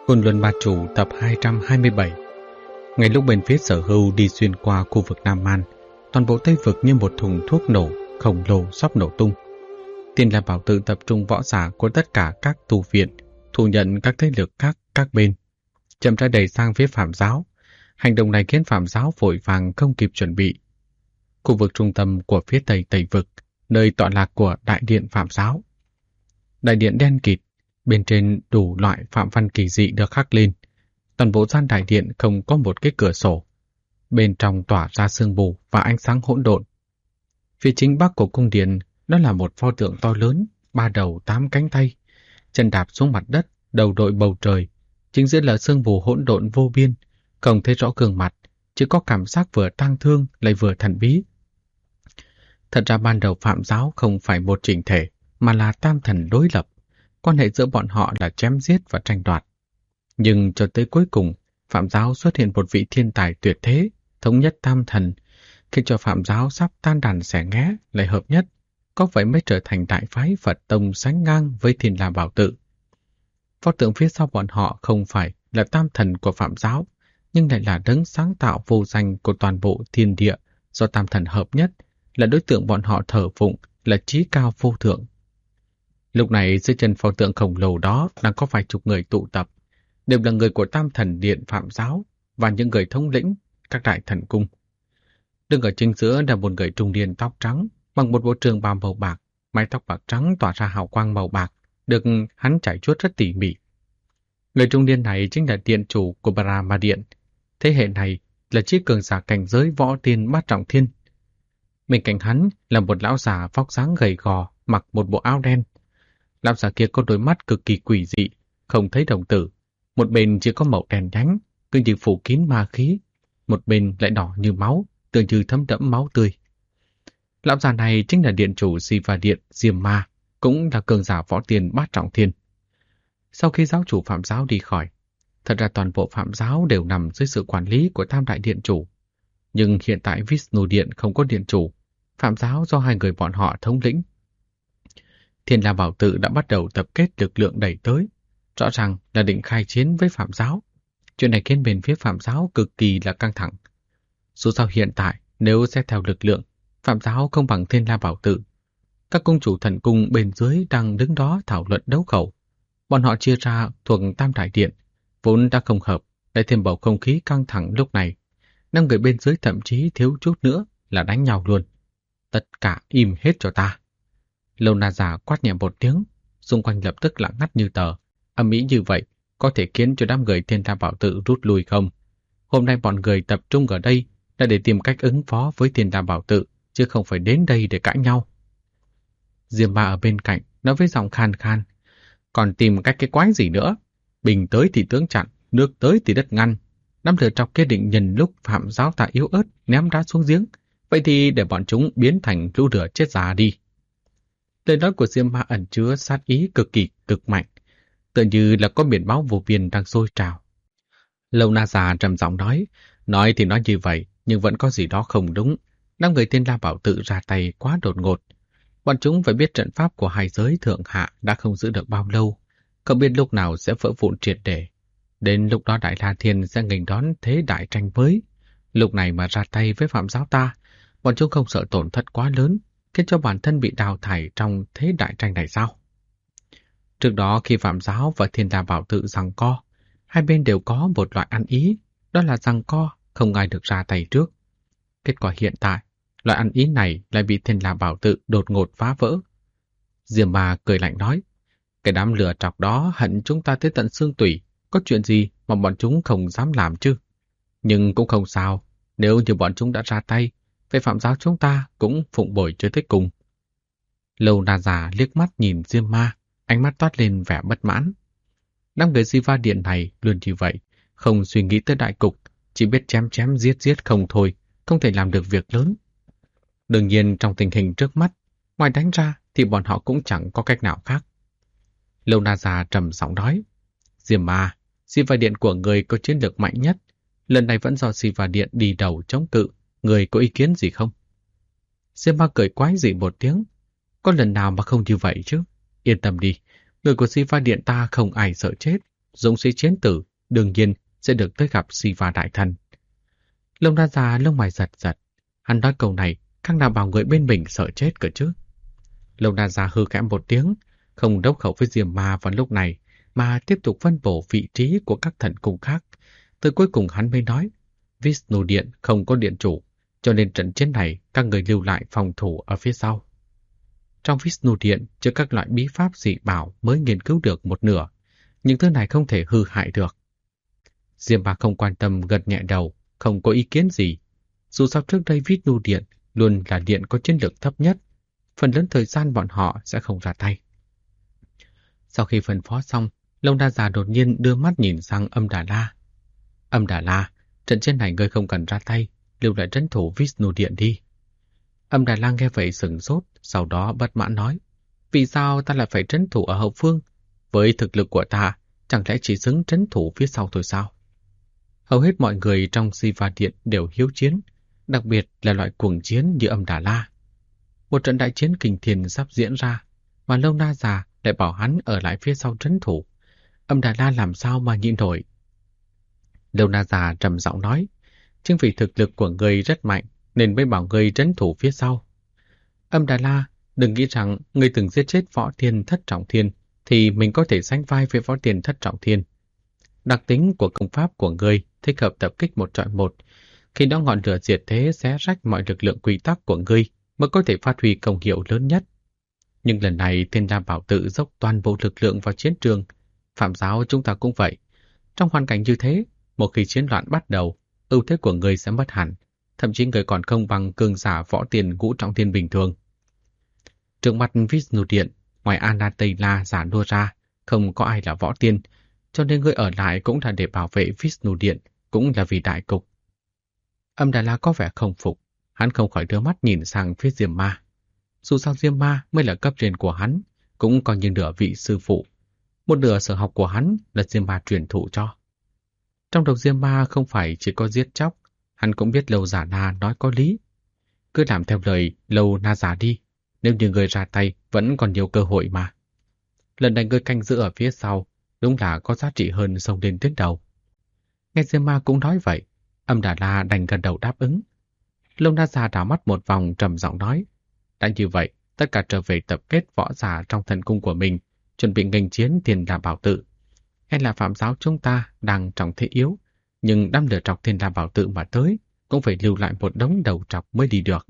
Côn Luân Ma Chủ tập 227. Ngay lúc bên phía Sở Hưu đi xuyên qua khu vực Nam Man, toàn bộ Tây Vực như một thùng thuốc nổ khổng lồ sắp nổ tung. Tiên La Bảo Tự tập trung võ giả của tất cả các tu viện, thu nhận các thế lực khác các bên, chậm rãi đẩy sang phía Phạm Giáo. Hành động này khiến Phạm Giáo vội vàng không kịp chuẩn bị. Khu vực trung tâm của phía Tây Tây Vực, nơi tọa lạc của Đại điện Phạm Giáo. Đại điện đen kịt, bên trên đủ loại phạm văn kỳ dị được khắc lên. Toàn bộ gian đại điện không có một cái cửa sổ. Bên trong tỏa ra sương mù và ánh sáng hỗn độn. Phía chính bắc của cung điện đó là một pho tượng to lớn, 3 đầu 8 cánh tay, chân đạp xuống mặt đất, đầu đội bầu trời. Chính giữa là sương mù hỗn độn vô biên, không thấy rõ gương mặt, chỉ có cảm giác vừa tang thương lại vừa thần bí. Thật ra ban đầu Phạm Giáo không phải một chỉnh thể, mà là tam thần đối lập. Quan hệ giữa bọn họ là chém giết và tranh đoạt. Nhưng cho tới cuối cùng, Phạm Giáo xuất hiện một vị thiên tài tuyệt thế, thống nhất tam thần, khiến cho Phạm Giáo sắp tan đàn xẻ nghé lại hợp nhất, có vậy mới trở thành đại phái Phật Tông sánh ngang với Thiên La Bảo Tự. Pho tượng phía sau bọn họ không phải là tam thần của Phạm Giáo, nhưng lại là đấng sáng tạo vô danh của toàn bộ thiên địa do tam thần hợp nhất, là đối tượng bọn họ thờ phụng, là chí cao vô thượng. Lúc này dưới chân pho tượng khổng lồ đó đang có vài chục người tụ tập, đều là người của tam thần điện Phạm Giáo và những người thống lĩnh các đại thần cung. Đứng ở chính giữa là một người trung niên tóc trắng, bằng một bộ trường bào màu bạc, mái tóc bạc trắng tỏa ra hào quang màu bạc, được hắn chải chuốt rất tỉ mỉ. Người trung niên này chính là điện chủ của Brahma Điện. Thế hệ này là chí cường giả cảnh giới võ tiên bát trọng thiên. Bên cạnh hắn là một lão già vóc dáng gầy gò, mặc một bộ áo đen. Lão già kia có đôi mắt cực kỳ quỷ dị, không thấy đồng tử. Một bên chỉ có màu đen nhánh, cứ như phủ kín ma khí. Một bên lại đỏ như máu, tựa như thấm đẫm máu tươi. Lão già này chính là điện chủ Siva Điện Diêm Ma, cũng là cường giả võ tiên bát trọng thiên. Sau khi giáo chủ Phạm Giáo đi khỏi, thật ra toàn bộ Phạm Giáo đều nằm dưới sự quản lý của Tam Đại Điện Chủ. Nhưng hiện tại Vishnu Điện không có điện chủ, Phạm Giáo do hai người bọn họ thống lĩnh. Thiên La Bảo Tự đã bắt đầu tập kết lực lượng đẩy tới, rõ ràng là định khai chiến với Phạm Giáo. Chuyện này khiến bên phía Phạm Giáo cực kỳ là căng thẳng. Dù sao hiện tại, nếu xét theo lực lượng, Phạm Giáo không bằng Thiên La Bảo Tự. Các cung chủ thần cung bên dưới đang đứng đó thảo luận đấu khẩu. Bọn họ chia ra thuộc Tam Đại Điện, vốn đã không hợp, lại thêm bầu không khí căng thẳng lúc này. 5 người bên dưới thậm chí thiếu chút nữa là đánh nhau luôn. Tất cả im hết cho ta. Lâu Na già quát nhẹ một tiếng, xung quanh lập tức lặng ngắt như tờ. Âm ý như vậy có thể khiến cho đám người Thiên La Bảo Tự rút lui không? Hôm nay bọn người tập trung ở đây là để tìm cách ứng phó với Thiên La Bảo Tự, chứ không phải đến đây để cãi nhau. Diêm Ma ở bên cạnh nói với giọng khan khan, còn tìm cách cái quái gì nữa? Bình tới thì tướng chặn, nước tới thì đất ngăn. Năm lửa trọc kia định nhân lúc Phạm Giáo ta yếu ớt ném đá xuống giếng, vậy thì để bọn chúng biến thành lũ lửa chết già đi. Lời nói của Diêm Ma ẩn chứa sát ý cực kỳ cực mạnh, tựa như là có biển báo vô biên đang sôi trào. Lâu Na già trầm giọng nói thì nói như vậy, nhưng vẫn có gì đó không đúng. Năm người Thiên La Bảo Tự ra tay quá đột ngột. Bọn chúng phải biết trận pháp của hai giới thượng hạ đã không giữ được bao lâu, không biết lúc nào sẽ vỡ vụn triệt để. Đến lúc đó Đại La Thiên sẽ nghênh đón thế đại tranh mới. Lúc này mà ra tay với Phạm Giáo ta, bọn chúng không sợ tổn thất quá lớn, khiến cho bản thân bị đào thải trong thế đại tranh này sao? Trước đó khi Phạm Giáo và Thiên La Bảo Tự giằng co, hai bên đều có một loại ăn ý, đó là giằng co, không ai được ra tay trước. Kết quả hiện tại, loại ăn ý này lại bị Thiên La Bảo Tự đột ngột phá vỡ. Diêm Ma cười lạnh nói, cái đám lửa trọc đó hận chúng ta tới tận xương tủy, có chuyện gì mà bọn chúng không dám làm chứ? Nhưng cũng không sao, nếu như bọn chúng đã ra tay, vậy Phạm Giáo chúng ta cũng phụng bồi cho tới cùng. Lâu Na già liếc mắt nhìn Diêm Ma, ánh mắt toát lên vẻ bất mãn. Đám người Siva Điện này luôn như vậy, không suy nghĩ tới đại cục, chỉ biết chém chém giết giết không thôi, không thể làm được việc lớn. Đương nhiên trong tình hình trước mắt, ngoài đánh ra thì bọn họ cũng chẳng có cách nào khác. Lâu Na già trầm giọng nói, Diêm Ma, Siva Điện của người có chiến lược mạnh nhất, lần này vẫn do Siva Điện đi đầu chống cự, người có ý kiến gì không? Diêm Ma cười quái dị một tiếng, có lần nào mà không như vậy chứ? Yên tâm đi, người của Siva Điện ta không ai sợ chết, dũng sĩ chiến tử, đương nhiên sẽ được tới gặp Siva đại thần. Lông đa già lông mày giật giật. Hắn nói câu này, khác nào bảo người bên mình sợ chết cơ chứ. Lông đa già hư khẽ một tiếng, không đấu khẩu với Diêm Ma vào lúc này, mà tiếp tục phân bổ vị trí của các thần cung khác. Tới cuối cùng hắn mới nói, Vishnu Điện không có điện chủ, cho nên trận chiến này các người lưu lại phòng thủ ở phía sau. Trong Vishnu Điện chứa các loại bí pháp dị bảo mới nghiên cứu được một nửa, những thứ này không thể hư hại được. Diêm Ma không quan tâm, gật nhẹ đầu, không có ý kiến gì. Dù sao trước đây Vishnu Điện luôn là điện có chiến lược thấp nhất, phần lớn thời gian bọn họ sẽ không ra tay. Sau khi phân phó xong, Lông Đa Già đột nhiên đưa mắt nhìn sang Âm Đà La. Âm Đà La, trận chiến này ngươi không cần ra tay, lưu lại trấn thủ Vishnu Điện đi. Âm Đà La nghe vậy sửng sốt, sau đó bất mãn nói, vì sao ta lại phải trấn thủ ở hậu phương? Với thực lực của ta, chẳng lẽ chỉ xứng trấn thủ phía sau thôi sao? Hầu hết mọi người trong Siva Điện đều hiếu chiến, đặc biệt là loại cuồng chiến như Âm Đà La. Một trận đại chiến kinh thiên sắp diễn ra, mà Lâu Na già lại bảo hắn ở lại phía sau trấn thủ. Âm Đà La làm sao mà nhịn nổi? Lâu Na già trầm giọng nói, chính vì thực lực của ngươi rất mạnh nên mới bảo ngươi trấn thủ phía sau. Âm Đà La, đừng nghĩ rằng ngươi từng giết chết Võ Tiên Thất Trọng Thiên thì mình có thể sánh vai với Võ Tiên Thất Trọng Thiên. Đặc tính của công pháp của ngươi thích hợp tập kích một chọi một, khi đó ngọn lửa diệt thế xé rách mọi lực lượng quy tắc của ngươi mới có thể phát huy công hiệu lớn nhất. Nhưng lần này Thiên La Bảo Tự dốc toàn bộ lực lượng vào chiến trường, Phạm giáo chúng ta cũng vậy. Trong hoàn cảnh như thế, một khi chiến loạn bắt đầu, ưu thế của người sẽ mất hẳn, thậm chí người còn không bằng cường giả Võ Tiên Ngũ Trọng Thiên bình thường. Trước mặt Vishnu Điện, ngoài Anatela giả đua ra, không có ai là Võ Tiên, cho nên người ở lại cũng là để bảo vệ Vishnu Điện, cũng là vì đại cục. Âm Đà La có vẻ không phục, hắn không khỏi đưa mắt nhìn sang phía Diêm Ma. Dù sao Diêm Ma mới là cấp trên của hắn, cũng coi như nửa vị sư phụ. Một nửa sở học của hắn là Diêm Ma truyền thụ cho. Trong đầu Diêm Ma không phải chỉ có giết chóc, hắn cũng biết Lâu Giả Na nói có lý. Cứ làm theo lời Lâu Na Giả đi, nếu như người ra tay vẫn còn nhiều cơ hội mà. Lần này người canh giữ ở phía sau, đúng là có giá trị hơn xông lên tuyến đầu. Nghe Diêm Ma cũng nói vậy, Âm Đà La đành gật đầu đáp ứng. Lâu Na Giả đảo mắt một vòng trầm giọng nói, đã như vậy, tất cả trở về tập kết võ giả trong thần cung của mình, chuẩn bị nghênh chiến Thiên La Bảo Tự. Hay là Phạm giáo chúng ta đang trong thế yếu, nhưng đâm lửa trọc Thiên La Bảo Tự mà tới, cũng phải lưu lại một đống đầu trọc mới đi được.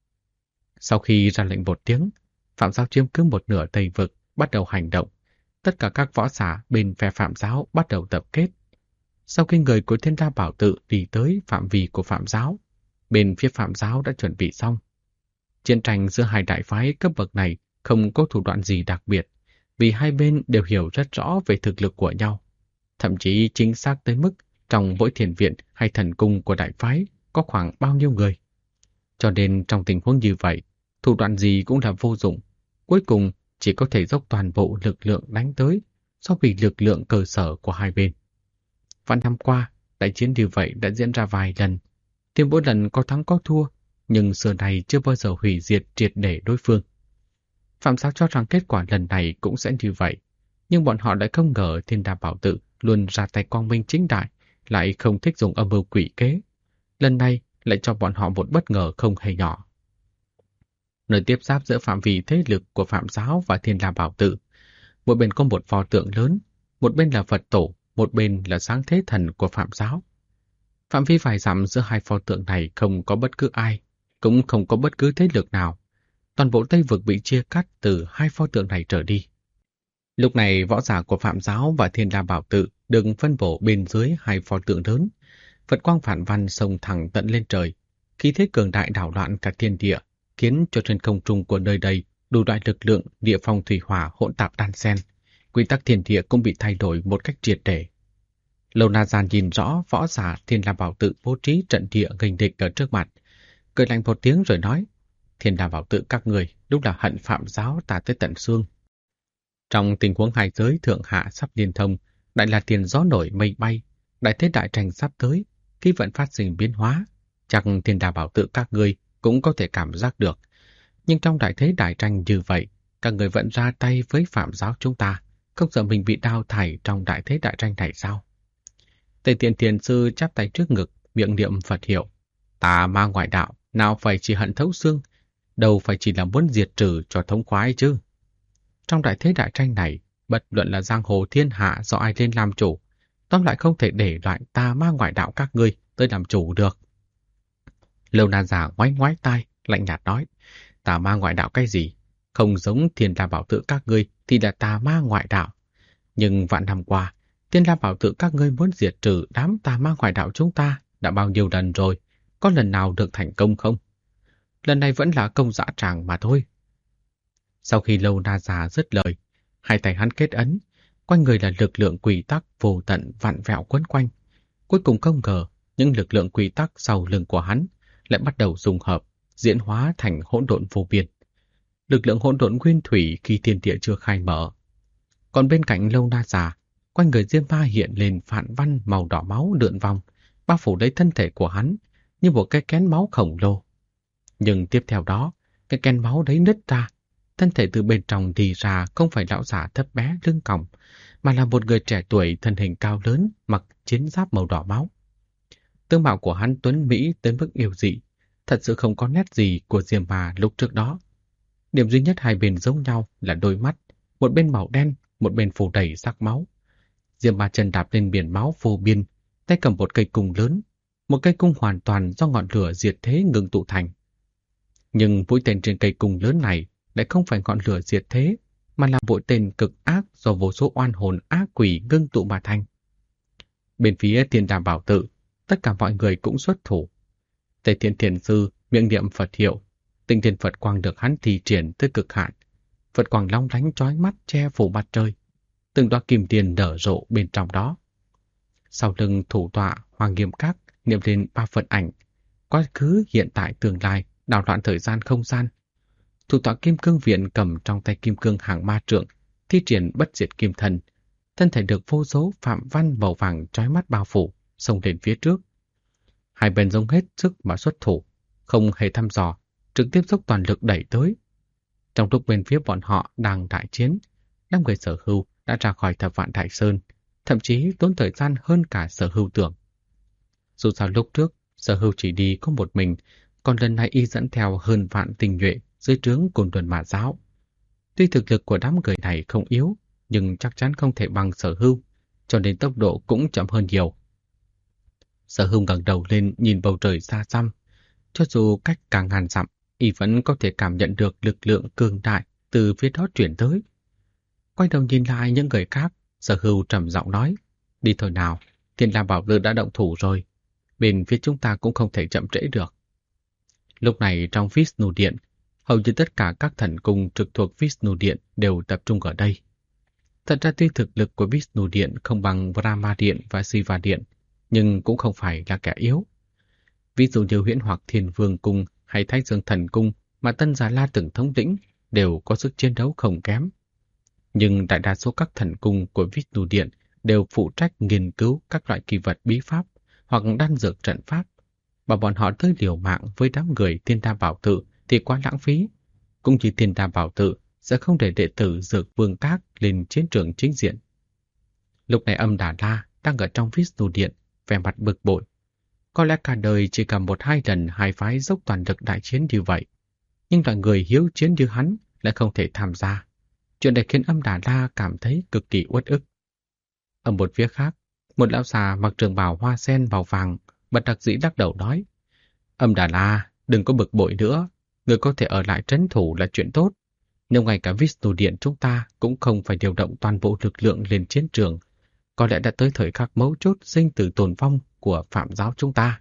Sau khi ra lệnh một tiếng, Phạm giáo chiếm cứ một nửa Tây Vực, bắt đầu hành động. Tất cả các võ giả bên phe Phạm giáo bắt đầu tập kết. Sau khi người của Thiên La Bảo Tự đi tới phạm vi của Phạm giáo, bên phía Phạm giáo đã chuẩn bị xong. Chiến tranh giữa hai đại phái cấp bậc này không có thủ đoạn gì đặc biệt, vì hai bên đều hiểu rất rõ về thực lực của nhau. Thậm chí chính xác tới mức trong mỗi thiền viện hay thần cung của đại phái có khoảng bao nhiêu người. Cho nên trong tình huống như vậy, thủ đoạn gì cũng là vô dụng. Cuối cùng chỉ có thể dốc toàn bộ lực lượng đánh tới, so với lực lượng cơ sở của hai bên. Vạn năm qua, đại chiến như vậy đã diễn ra vài lần. Thì mỗi lần có thắng có thua, nhưng xưa này chưa bao giờ hủy diệt triệt để đối phương. Phạm giáo cho rằng kết quả lần này cũng sẽ như vậy, nhưng bọn họ lại không ngờ Thiên La Bảo Tự luôn ra tay quang minh chính đại, lại không thích dùng âm mưu quỷ kế. Lần này lại cho bọn họ một bất ngờ không hề nhỏ. Nơi tiếp giáp giữa phạm vi thế lực của Phạm giáo và Thiên La Bảo Tự, một bên có một pho tượng lớn, một bên là Phật tổ, một bên là sáng thế thần của Phạm giáo. Phạm vi vài dặm giữa hai pho tượng này không có bất cứ ai, cũng không có bất cứ thế lực nào. Toàn bộ Tây Vực bị chia cắt từ hai pho tượng này trở đi. Lúc này võ giả của Phạm giáo và Thiên La Bảo Tự được phân bổ bên dưới hai pho tượng lớn. Phật quang phản văn xông thẳng tận lên trời, khí thế cường đại đảo loạn cả thiên địa, khiến cho trên không trung của nơi đây đủ loại lực lượng địa phong thủy hỏa hỗn tạp đan xen. Quy tắc thiên địa cũng bị thay đổi một cách triệt để. Lâu Na Gian nhìn rõ võ giả Thiên La Bảo Tự bố trí trận địa nghênh địch ở trước mặt, cười lạnh một tiếng rồi nói: Thiên La Bảo Tự các người đúng là hận Phạm giáo ta tới tận xương. Trong tình huống hai giới thượng hạ sắp liên thông, đại là tiền gió nổi mây bay, đại thế đại tranh sắp tới, khí vận phát sinh biến hóa, chắc Thiên La Bảo Tự các người cũng có thể cảm giác được. Nhưng trong đại thế đại tranh như vậy, các người vẫn ra tay với Phạm giáo chúng ta, không sợ mình bị đao thảy trong đại thế đại tranh này sao? Tề Tiện Thiền Sư chắp tay trước ngực, miệng niệm Phật hiệu. Tà ma ngoại đạo, nào phải chỉ hận thấu xương, đâu phải chỉ là muốn diệt trừ cho thống khoái chứ. Trong đại thế đại tranh này, bất luận là giang hồ thiên hạ do ai lên làm chủ, tóm lại không thể để loại tà ma ngoại đạo các ngươi tới làm chủ được. Lâu Na già ngoái ngoái tai, lạnh nhạt nói, tà ma ngoại đạo cái gì? Không giống Thiên La Bảo Tự các ngươi thì là tà ma ngoại đạo. Nhưng vạn năm qua, Thiên La Bảo Tự các ngươi muốn diệt trừ đám tà ma ngoại đạo chúng ta đã bao nhiêu lần rồi, có lần nào được thành công không? Lần này vẫn là công dã tràng mà thôi. Sau khi Lâu Na già dứt lời, hai tay hắn kết ấn, quanh người là lực lượng quy tắc vô tận vặn vẹo quấn quanh. Cuối cùng không ngờ, những lực lượng quy tắc sau lưng của hắn lại bắt đầu dung hợp, diễn hóa thành hỗn độn vô biên. Lực lượng hỗn độn nguyên thủy khi thiên địa chưa khai mở. Còn bên cạnh Lâu Na già, quanh người Diêm Ma hiện lên phạn văn màu đỏ máu lượn vòng, bao phủ lấy thân thể của hắn như một cái kén máu khổng lồ. Nhưng tiếp theo đó, cái kén máu đấy nứt ra, thân thể từ bên trong đi ra không phải lão giả thấp bé lưng còng, mà là một người trẻ tuổi thân hình cao lớn mặc chiến giáp màu đỏ máu. Tướng mạo của hắn tuấn mỹ tới mức yêu dị, thật sự không có nét gì của Diêm Ma lúc trước đó. Điểm duy nhất hai bên giống nhau là đôi mắt, một bên màu đen, một bên phủ đầy sắc máu. Diêm Ma chân đạp lên biển máu vô biên, tay cầm một cây cung lớn, một cây cung hoàn toàn do ngọn lửa diệt thế ngưng tụ thành. Nhưng mũi tên trên cây cung lớn này lại không phải ngọn lửa diệt thế, mà là mũi tên cực ác do vô số oan hồn ác quỷ ngưng tụ mà thành. Bên phía Thiên Đàm Bảo Tự, tất cả mọi người cũng xuất thủ. Tề Thiên Thiền Sư miệng niệm Phật hiệu, tinh thiên Phật quang được hắn thi triển tới cực hạn. Phật quang long lánh chói mắt che phủ mặt trời, từng đóa kim tiền nở rộ bên trong đó. Sau lưng thủ tọa Hoàng Nghiêm Các niệm lên 3 Phật ảnh, quá khứ hiện tại tương lai, đảo loạn thời gian không gian. Thủ tọa Kim Cương Viện cầm trong tay kim cương hàng ma trượng, thi triển bất diệt kim thần, thân thể được vô số phạm văn màu vàng chói mắt bao phủ, xông lên phía trước. Hai bên dốc hết sức mà xuất thủ, không hề thăm dò, trực tiếp dốc toàn lực đẩy tới. Trong lúc bên phía bọn họ đang đại chiến, đám người Sở Hưu đã ra khỏi Thập Vạn Đại Sơn, thậm chí tốn thời gian hơn cả Sở Hưu tưởng. Dù sao lúc trước, Sở Hưu chỉ đi có một mình, còn lần này y dẫn theo hơn vạn tinh nhuệ dưới trướng Côn Luân Mã Giáo. Tuy thực lực của đám người này không yếu, nhưng chắc chắn không thể bằng Sở Hưu, cho nên tốc độ cũng chậm hơn nhiều. Sở Hưu ngẩng đầu lên nhìn bầu trời xa xăm, cho dù cách cả ngàn dặm, y vẫn có thể cảm nhận được lực lượng cường đại từ phía đó chuyển tới. Quay đầu nhìn lại những người khác, Sở Hưu trầm giọng nói, đi thôi nào, Thiên La Bảo Tự đã động thủ rồi, bên phía chúng ta cũng không thể chậm trễ được. Lúc này trong Vishnu Điện, hầu như tất cả các thần cung trực thuộc Vishnu Điện đều tập trung ở đây. Thật ra tuy thực lực của Vishnu Điện không bằng Brahma Điện và Shiva Điện, nhưng cũng không phải là kẻ yếu. Ví dụ như Huyễn Hoặc Thiên Vương Cung hay Thái Dương Thần Cung mà Tân Già La từng thống lĩnh đều có sức chiến đấu không kém. Nhưng đại đa số các thần cung của Vishnu Điện đều phụ trách nghiên cứu các loại kỳ vật bí pháp hoặc đan dược trận pháp, và bọn họ tới liều mạng với đám người Thiên Đa Bảo Tự thì quá lãng phí. Cũng chỉ Thiên Đa Bảo Tự sẽ không để đệ tử Dược Vương Các lên chiến trường chính diện. Lúc này Âm Đà La đang ở trong Vishnu Điện, vẻ mặt bực bội. Có lẽ cả đời chỉ cầm 1-2 lần hai phái dốc toàn lực đại chiến như vậy, nhưng là người hiếu chiến như hắn lại không thể tham gia. Chuyện này khiến Âm Đà La cảm thấy cực kỳ uất ức. Ở một phía khác, một lão già mặc trường bào hoa sen màu vàng bất đắc dĩ lắc đầu nói, Âm Đà La, đừng có bực bội nữa, người có thể ở lại trấn thủ là chuyện tốt. Nếu ngay cả Vishnu Điện chúng ta cũng không phải điều động toàn bộ lực lượng lên chiến trường, có lẽ đã tới thời khắc mấu chốt sinh tử tồn vong của Phạm giáo chúng ta.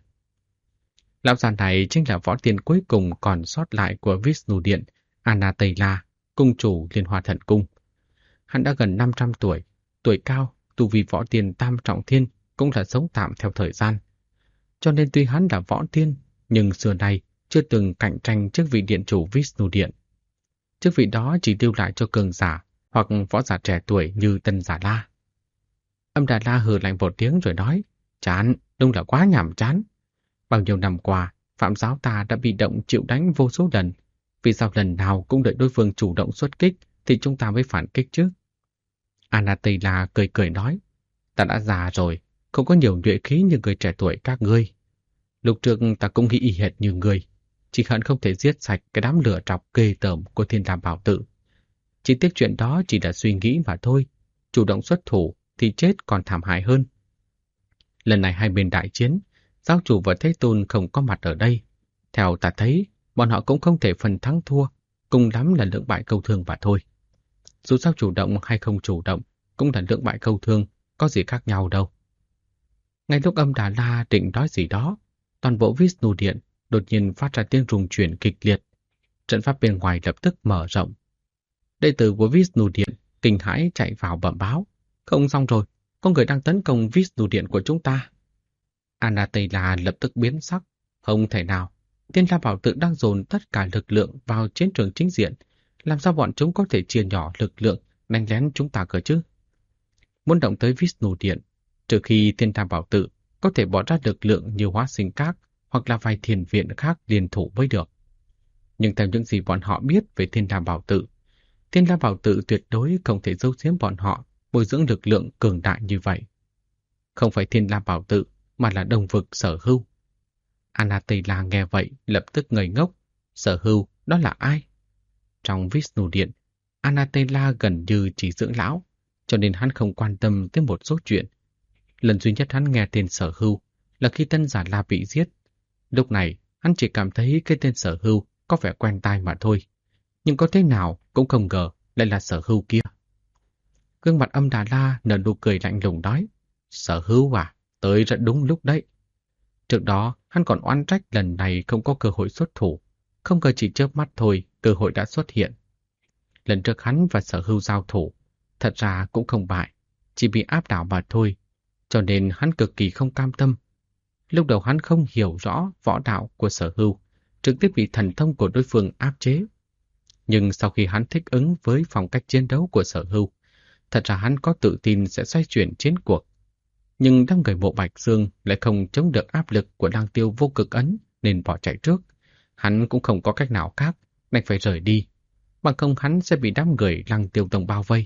Lão già này chính là võ tiên cuối cùng còn sót lại của Vishnu Điện, Anatela, cung chủ Liên Hoa Thần Cung. Hắn đã gần 500 tuổi, tuổi cao, tu vi võ tiên tam trọng thiên cũng là sống tạm theo thời gian. Cho nên tuy hắn là võ tiên, nhưng xưa nay chưa từng cạnh tranh chức vị điện chủ Vishnu Điện. Chức vị đó chỉ lưu lại cho cường giả hoặc võ giả trẻ tuổi như Tân Giả La. Âm Đà La hừ lạnh một tiếng rồi nói, chán, đúng là quá nhàm chán. Bao nhiêu năm qua, Phạm giáo ta đã bị động chịu đánh vô số lần. Vì sao lần nào cũng đợi đối phương chủ động xuất kích thì chúng ta mới phản kích chứ? Anastasia cười cười nói, ta đã già rồi, không có nhiều nhuệ khí như người trẻ tuổi các ngươi. Lúc trước ta cũng nghĩ y hệt như ngươi, chỉ hận không thể giết sạch cái đám lửa trọc ghê tởm của Thiên Lam Bảo Tự. Chỉ tiếc chuyện đó chỉ là suy nghĩ mà thôi, chủ động xuất thủ thì chết còn thảm hại hơn. Lần này hai bên đại chiến, giáo chủ và Thế Tôn không có mặt ở đây. Theo ta thấy, bọn họ cũng không thể phần thắng thua, cùng lắm là lưỡng bại câu thương mà thôi. Dù sao chủ động hay không chủ động, cũng là lưỡng bại câu thương, có gì khác nhau đâu. Ngay lúc Âm Đà La định nói gì đó, toàn bộ Vishnu Điện đột nhiên phát ra tiếng rung chuyển kịch liệt. Trận pháp bên ngoài lập tức mở rộng. Đệ tử của Vishnu Điện kinh hãi chạy vào bẩm báo. Không xong rồi, có người đang tấn công Vishnu Điện của chúng ta. Anastasia lập tức biến sắc. Không thể nào, Thiên La Bảo Tự đang dồn tất cả lực lượng vào chiến trường chính diện. Làm sao bọn chúng có thể chia nhỏ lực lượng đánh lén chúng ta cơ chứ? Muốn động tới Vishnu Điện, trừ khi Thiên La Bảo Tự có thể bỏ ra lực lượng như Hóa Sinh Các hoặc là vài thiền viện khác liên thủ mới được. Nhưng theo những gì bọn họ biết về Thiên La Bảo Tự, Thiên La Bảo Tự tuyệt đối không thể giấu giếm bọn họ bồi dưỡng lực lượng cường đại như vậy. Không phải Thiên La Bảo Tự, mà là Đông Vực Sở Hưu. Anastasia nghe vậy lập tức ngây ngốc. Sở Hưu, đó là ai? Trong Vishnu Điện, Anastasia gần như chỉ dưỡng lão, cho nên hắn không quan tâm tới một số chuyện. Lần duy nhất hắn nghe tên Sở Hưu là khi Tân Giả La bị giết. Lúc này, hắn chỉ cảm thấy cái tên Sở Hưu có vẻ quen tai mà thôi. Nhưng có thế nào cũng không ngờ lại là Sở Hưu kia. Gương mặt Âm Đà La nở nụ cười lạnh lùng nói, Sở Hưu à, tới rất đúng lúc đấy. Trước đó, hắn còn oán trách lần này không có cơ hội xuất thủ. Không ngờ chỉ chớp mắt thôi, cơ hội đã xuất hiện. Lần trước hắn và Sở Hưu giao thủ, thật ra cũng không bại, chỉ bị áp đảo mà thôi. Cho nên hắn cực kỳ không cam tâm. Lúc đầu hắn không hiểu rõ võ đạo của Sở Hưu, trực tiếp bị thần thông của đối phương áp chế. Nhưng sau khi hắn thích ứng với phong cách chiến đấu của Sở Hưu, thật ra hắn có tự tin sẽ xoay chuyển chiến cuộc. Nhưng đám người Mộ Bạch Dương lại không chống được áp lực của Lang Tiêu Vô Cực Ấn nên bỏ chạy trước. Hắn cũng không có cách nào khác, đành phải rời đi. Bằng không hắn sẽ bị đám người Lăng Tiêu Tông bao vây.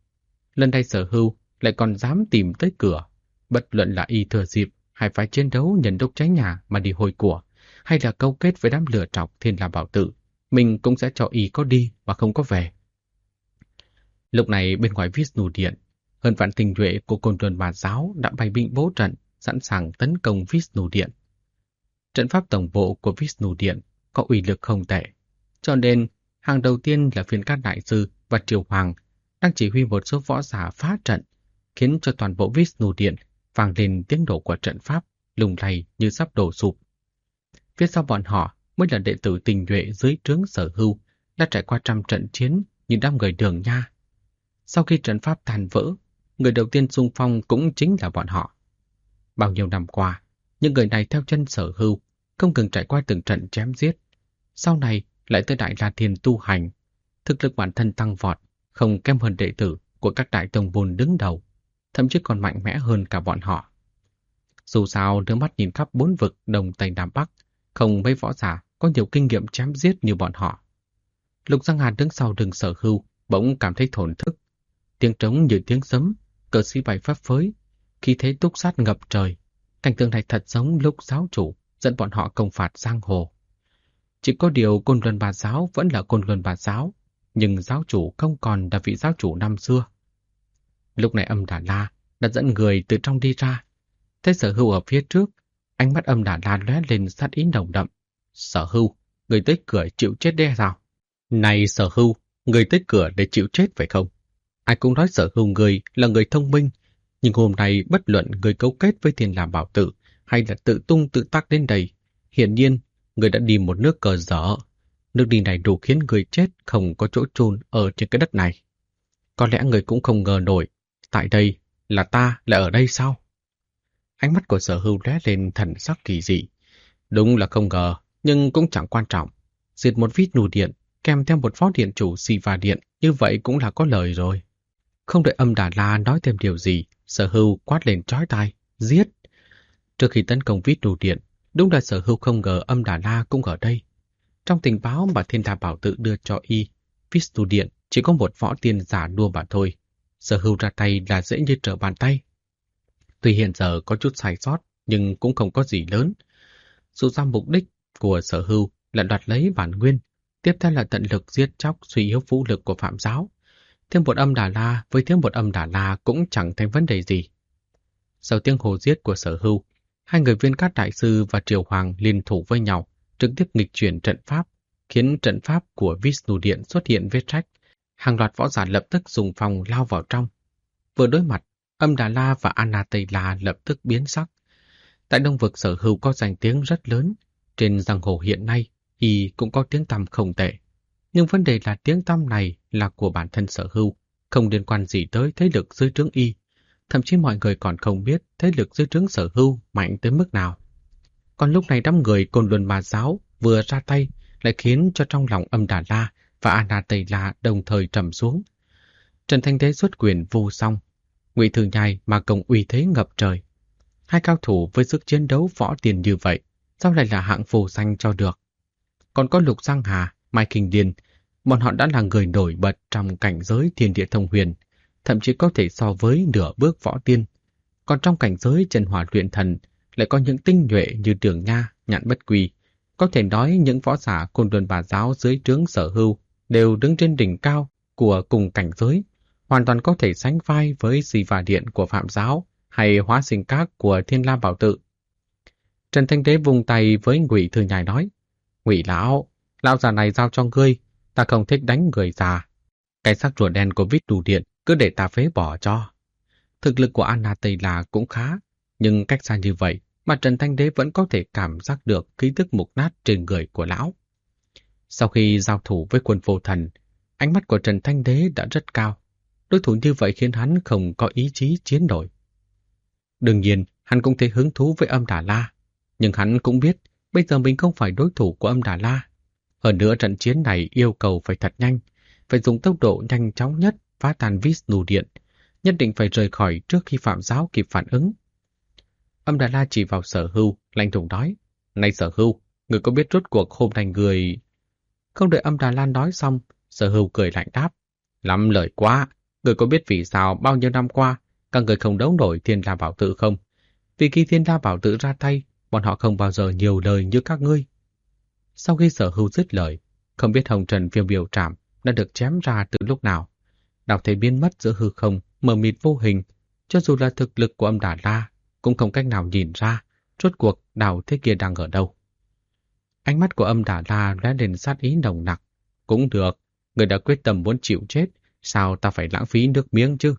Lần này Sở Hưu lại còn dám tìm tới cửa. Bất luận là y thừa dịp hay phải chiến đấu nhân lúc cháy nhà mà đi hồi của, hay là câu kết với đám lửa trọc Thiên La Bảo Tự, mình cũng sẽ cho y có đi mà không có về. Lúc này bên ngoài Vishnu Điện, hơn vạn tinh nhuệ của Côn Luân Bà Giáo đã bày binh bố trận, sẵn sàng tấn công Vishnu Điện. Trận pháp tổng bộ của Vishnu Điện có uy lực không tệ, cho nên hàng đầu tiên là Phiên Cát Đại Sư và Triều Hoàng đang chỉ huy một số võ giả phá trận, khiến cho toàn bộ Vishnu Điện vang lên tiếng nổ của trận pháp, lung lay như sắp đổ sụp. Phía sau bọn họ mới là đệ tử tinh nhuệ dưới trướng Sở Hưu đã trải qua trăm trận chiến như đám người Đường Nha. Sau khi trận pháp tan vỡ, người đầu tiên xung phong cũng chính là bọn họ. Bao nhiêu năm qua, những người này theo chân Sở Hưu, không ngừng trải qua từng trận chém giết. Sau này lại tới Đại La Thiên tu hành, thực lực bản thân tăng vọt, không kém hơn đệ tử của các đại tông môn đứng đầu, thậm chí còn mạnh mẽ hơn cả bọn họ. Dù sao, đưa mắt nhìn khắp bốn vực Đông Tây Nam Bắc, không mấy võ giả có nhiều kinh nghiệm chém giết như bọn họ. Lục Giang Hàn đứng sau lưng Sở Hưu bỗng cảm thấy thổn thức. Tiếng trống như tiếng sấm, cờ sĩ bay phấp phới, khí thế túc sát ngập trời. Cảnh tượng này thật giống lúc giáo chủ dẫn bọn họ công phạt giang hồ. Chỉ có điều Côn Luân Bà Giáo vẫn là Côn Luân Bà Giáo, nhưng giáo chủ không còn là vị giáo chủ năm xưa. Lúc này Âm Đà La đã dẫn người từ trong đi ra. Thấy Sở Hưu ở phía trước, ánh mắt Âm Đà La lóe lên sát ý nồng đậm. Sở Hưu, người tới cửa chịu chết đe sao? Này Sở Hưu, người tới cửa để chịu chết phải không? Ai cũng nói Sở Hưu người là người thông minh, nhưng hôm nay bất luận người cấu kết với Thiên La Bảo Tự hay là tự tung tự tác đến đây, hiển nhiên người đã đi một nước cờ dở. Nước đi này đủ khiến người chết không có chỗ chôn ở trên cái đất này. Có lẽ người cũng không ngờ nổi, tại đây là ta lại ở đây sao? Ánh mắt của Sở Hưu lóe lên thần sắc kỳ dị. Đúng là không ngờ, nhưng cũng chẳng quan trọng. Diệt một Vishnu Điện, kèm theo một phó điện chủ Siva Điện, như vậy cũng là có lời rồi. Không đợi Âm Đà La nói thêm điều gì, Sở Hưu quát lên chói tai, giết. Trước khi tấn công Vishnu Điện, đúng là Sở Hưu không ngờ Âm Đà La cũng ở đây. Trong tình báo mà Thiên La Bảo Tự đưa cho y, Vishnu Điện chỉ có một võ tiên giả đua mà thôi. Sở Hưu ra tay là dễ như trở bàn tay. Tuy hiện giờ có chút sai sót, nhưng cũng không có gì lớn. Dù sao mục đích của Sở Hưu là đoạt lấy bản nguyên, tiếp theo là tận lực giết chóc suy yếu vũ lực của Phạm giáo. Thêm một âm Đà La với thêm một âm Đà La cũng chẳng thành vấn đề gì. Sau tiếng hô giết của Sở Hưu, hai người Viên Cát Đại Sư và Triều Hoàng liên thủ với nhau, trực tiếp nghịch chuyển trận pháp, khiến trận pháp của Vishnu Điện xuất hiện vết rách. Hàng loạt võ giả lập tức dùng phòng lao vào trong. Vừa đối mặt, âm Đà La và Anatela lập tức biến sắc. Tại Đông Vực, Sở Hưu có danh tiếng rất lớn. Trên giang hồ hiện nay, y cũng có tiếng tăm không tệ. Nhưng vấn đề là tiếng tăm này là của bản thân Sở Hưu, không liên quan gì tới thế lực dưới trướng y. Thậm chí mọi người còn không biết thế lực dưới trướng Sở Hưu mạnh tới mức nào. Còn lúc này đám người Côn Luân Ma Giáo vừa ra tay lại khiến cho trong lòng âm Đà La và Anatela đồng thời trầm xuống. Trần Thanh Đế xuất quyền vô song, Ngụy Thư Nhai mà công uy thế ngập trời. Hai cao thủ với sức chiến đấu võ tiền như vậy, sao lại là hạng phù danh cho được? Còn có Lục Giang Hà, Mai Kinh Điền, bọn họ đã là người nổi bật trong cảnh giới thiên địa thông huyền, thậm chí có thể so với nửa bước võ tiên. Còn trong cảnh giới chân hỏa luyện thần, lại có những tinh nhuệ như Đường Nha, Nhạn Bất Quỳ. Có thể nói những võ giả Côn Luân Bà Giáo dưới trướng Sở Hưu đều đứng trên đỉnh cao của cùng cảnh giới, hoàn toàn có thể sánh vai với Siva Điện của Phạm Giáo hay Hóa Sinh Các của Thiên La Bảo Tự. Trần Thanh Đế vùng tay với Ngụy Thư Nhai nói: Ngụy lão già này giao cho ngươi, ta không thích đánh người già. Cái xác rùa đen của Vishnu Điện cứ để ta phế bỏ cho. Thực lực của Anatela cũng khá, nhưng cách xa như vậy mà Trần Thanh Đế vẫn có thể cảm giác được khí tức mục nát trên người của lão. Sau khi giao thủ với quân vô thần, ánh mắt của Trần Thanh Đế đã rất cao. Đối thủ như vậy khiến hắn không có ý chí chiến đổi. Đương nhiên, hắn cũng thấy hứng thú với âm Đà La, nhưng hắn cũng biết bây giờ mình không phải đối thủ của âm Đà La. Hơn nữa trận chiến này yêu cầu phải thật nhanh, phải dùng tốc độ nhanh chóng nhất phá tan Vishnu Điện, nhất định phải rời khỏi trước khi Phạm Giáo kịp phản ứng. Âm Đà La chỉ vào Sở Hưu, lạnh lùng nói: Này Sở Hưu, người có biết rốt cuộc hôm nay người... Không đợi âm Đà La nói xong, Sở Hưu cười lạnh đáp: Lắm lời quá, người có biết vì sao bao nhiêu năm qua các người không đấu nổi Thiên La Bảo Tự không? Vì khi Thiên La Bảo Tự ra tay, bọn họ không bao giờ nhiều lời như các ngươi. Sau khi Sở Hưu dứt lời, không biết hồng trần phiêu biểu trảm đã được chém ra từ lúc nào. Đào thế biến mất giữa hư không, mờ mịt vô hình, cho dù là thực lực của âm Đà La, cũng không cách nào nhìn ra rốt cuộc đào thế kia đang ở đâu. Ánh mắt của âm Đà La lóe lên sát ý nồng nặc. Cũng được, người đã quyết tâm muốn chịu chết, sao ta phải lãng phí nước miếng chứ?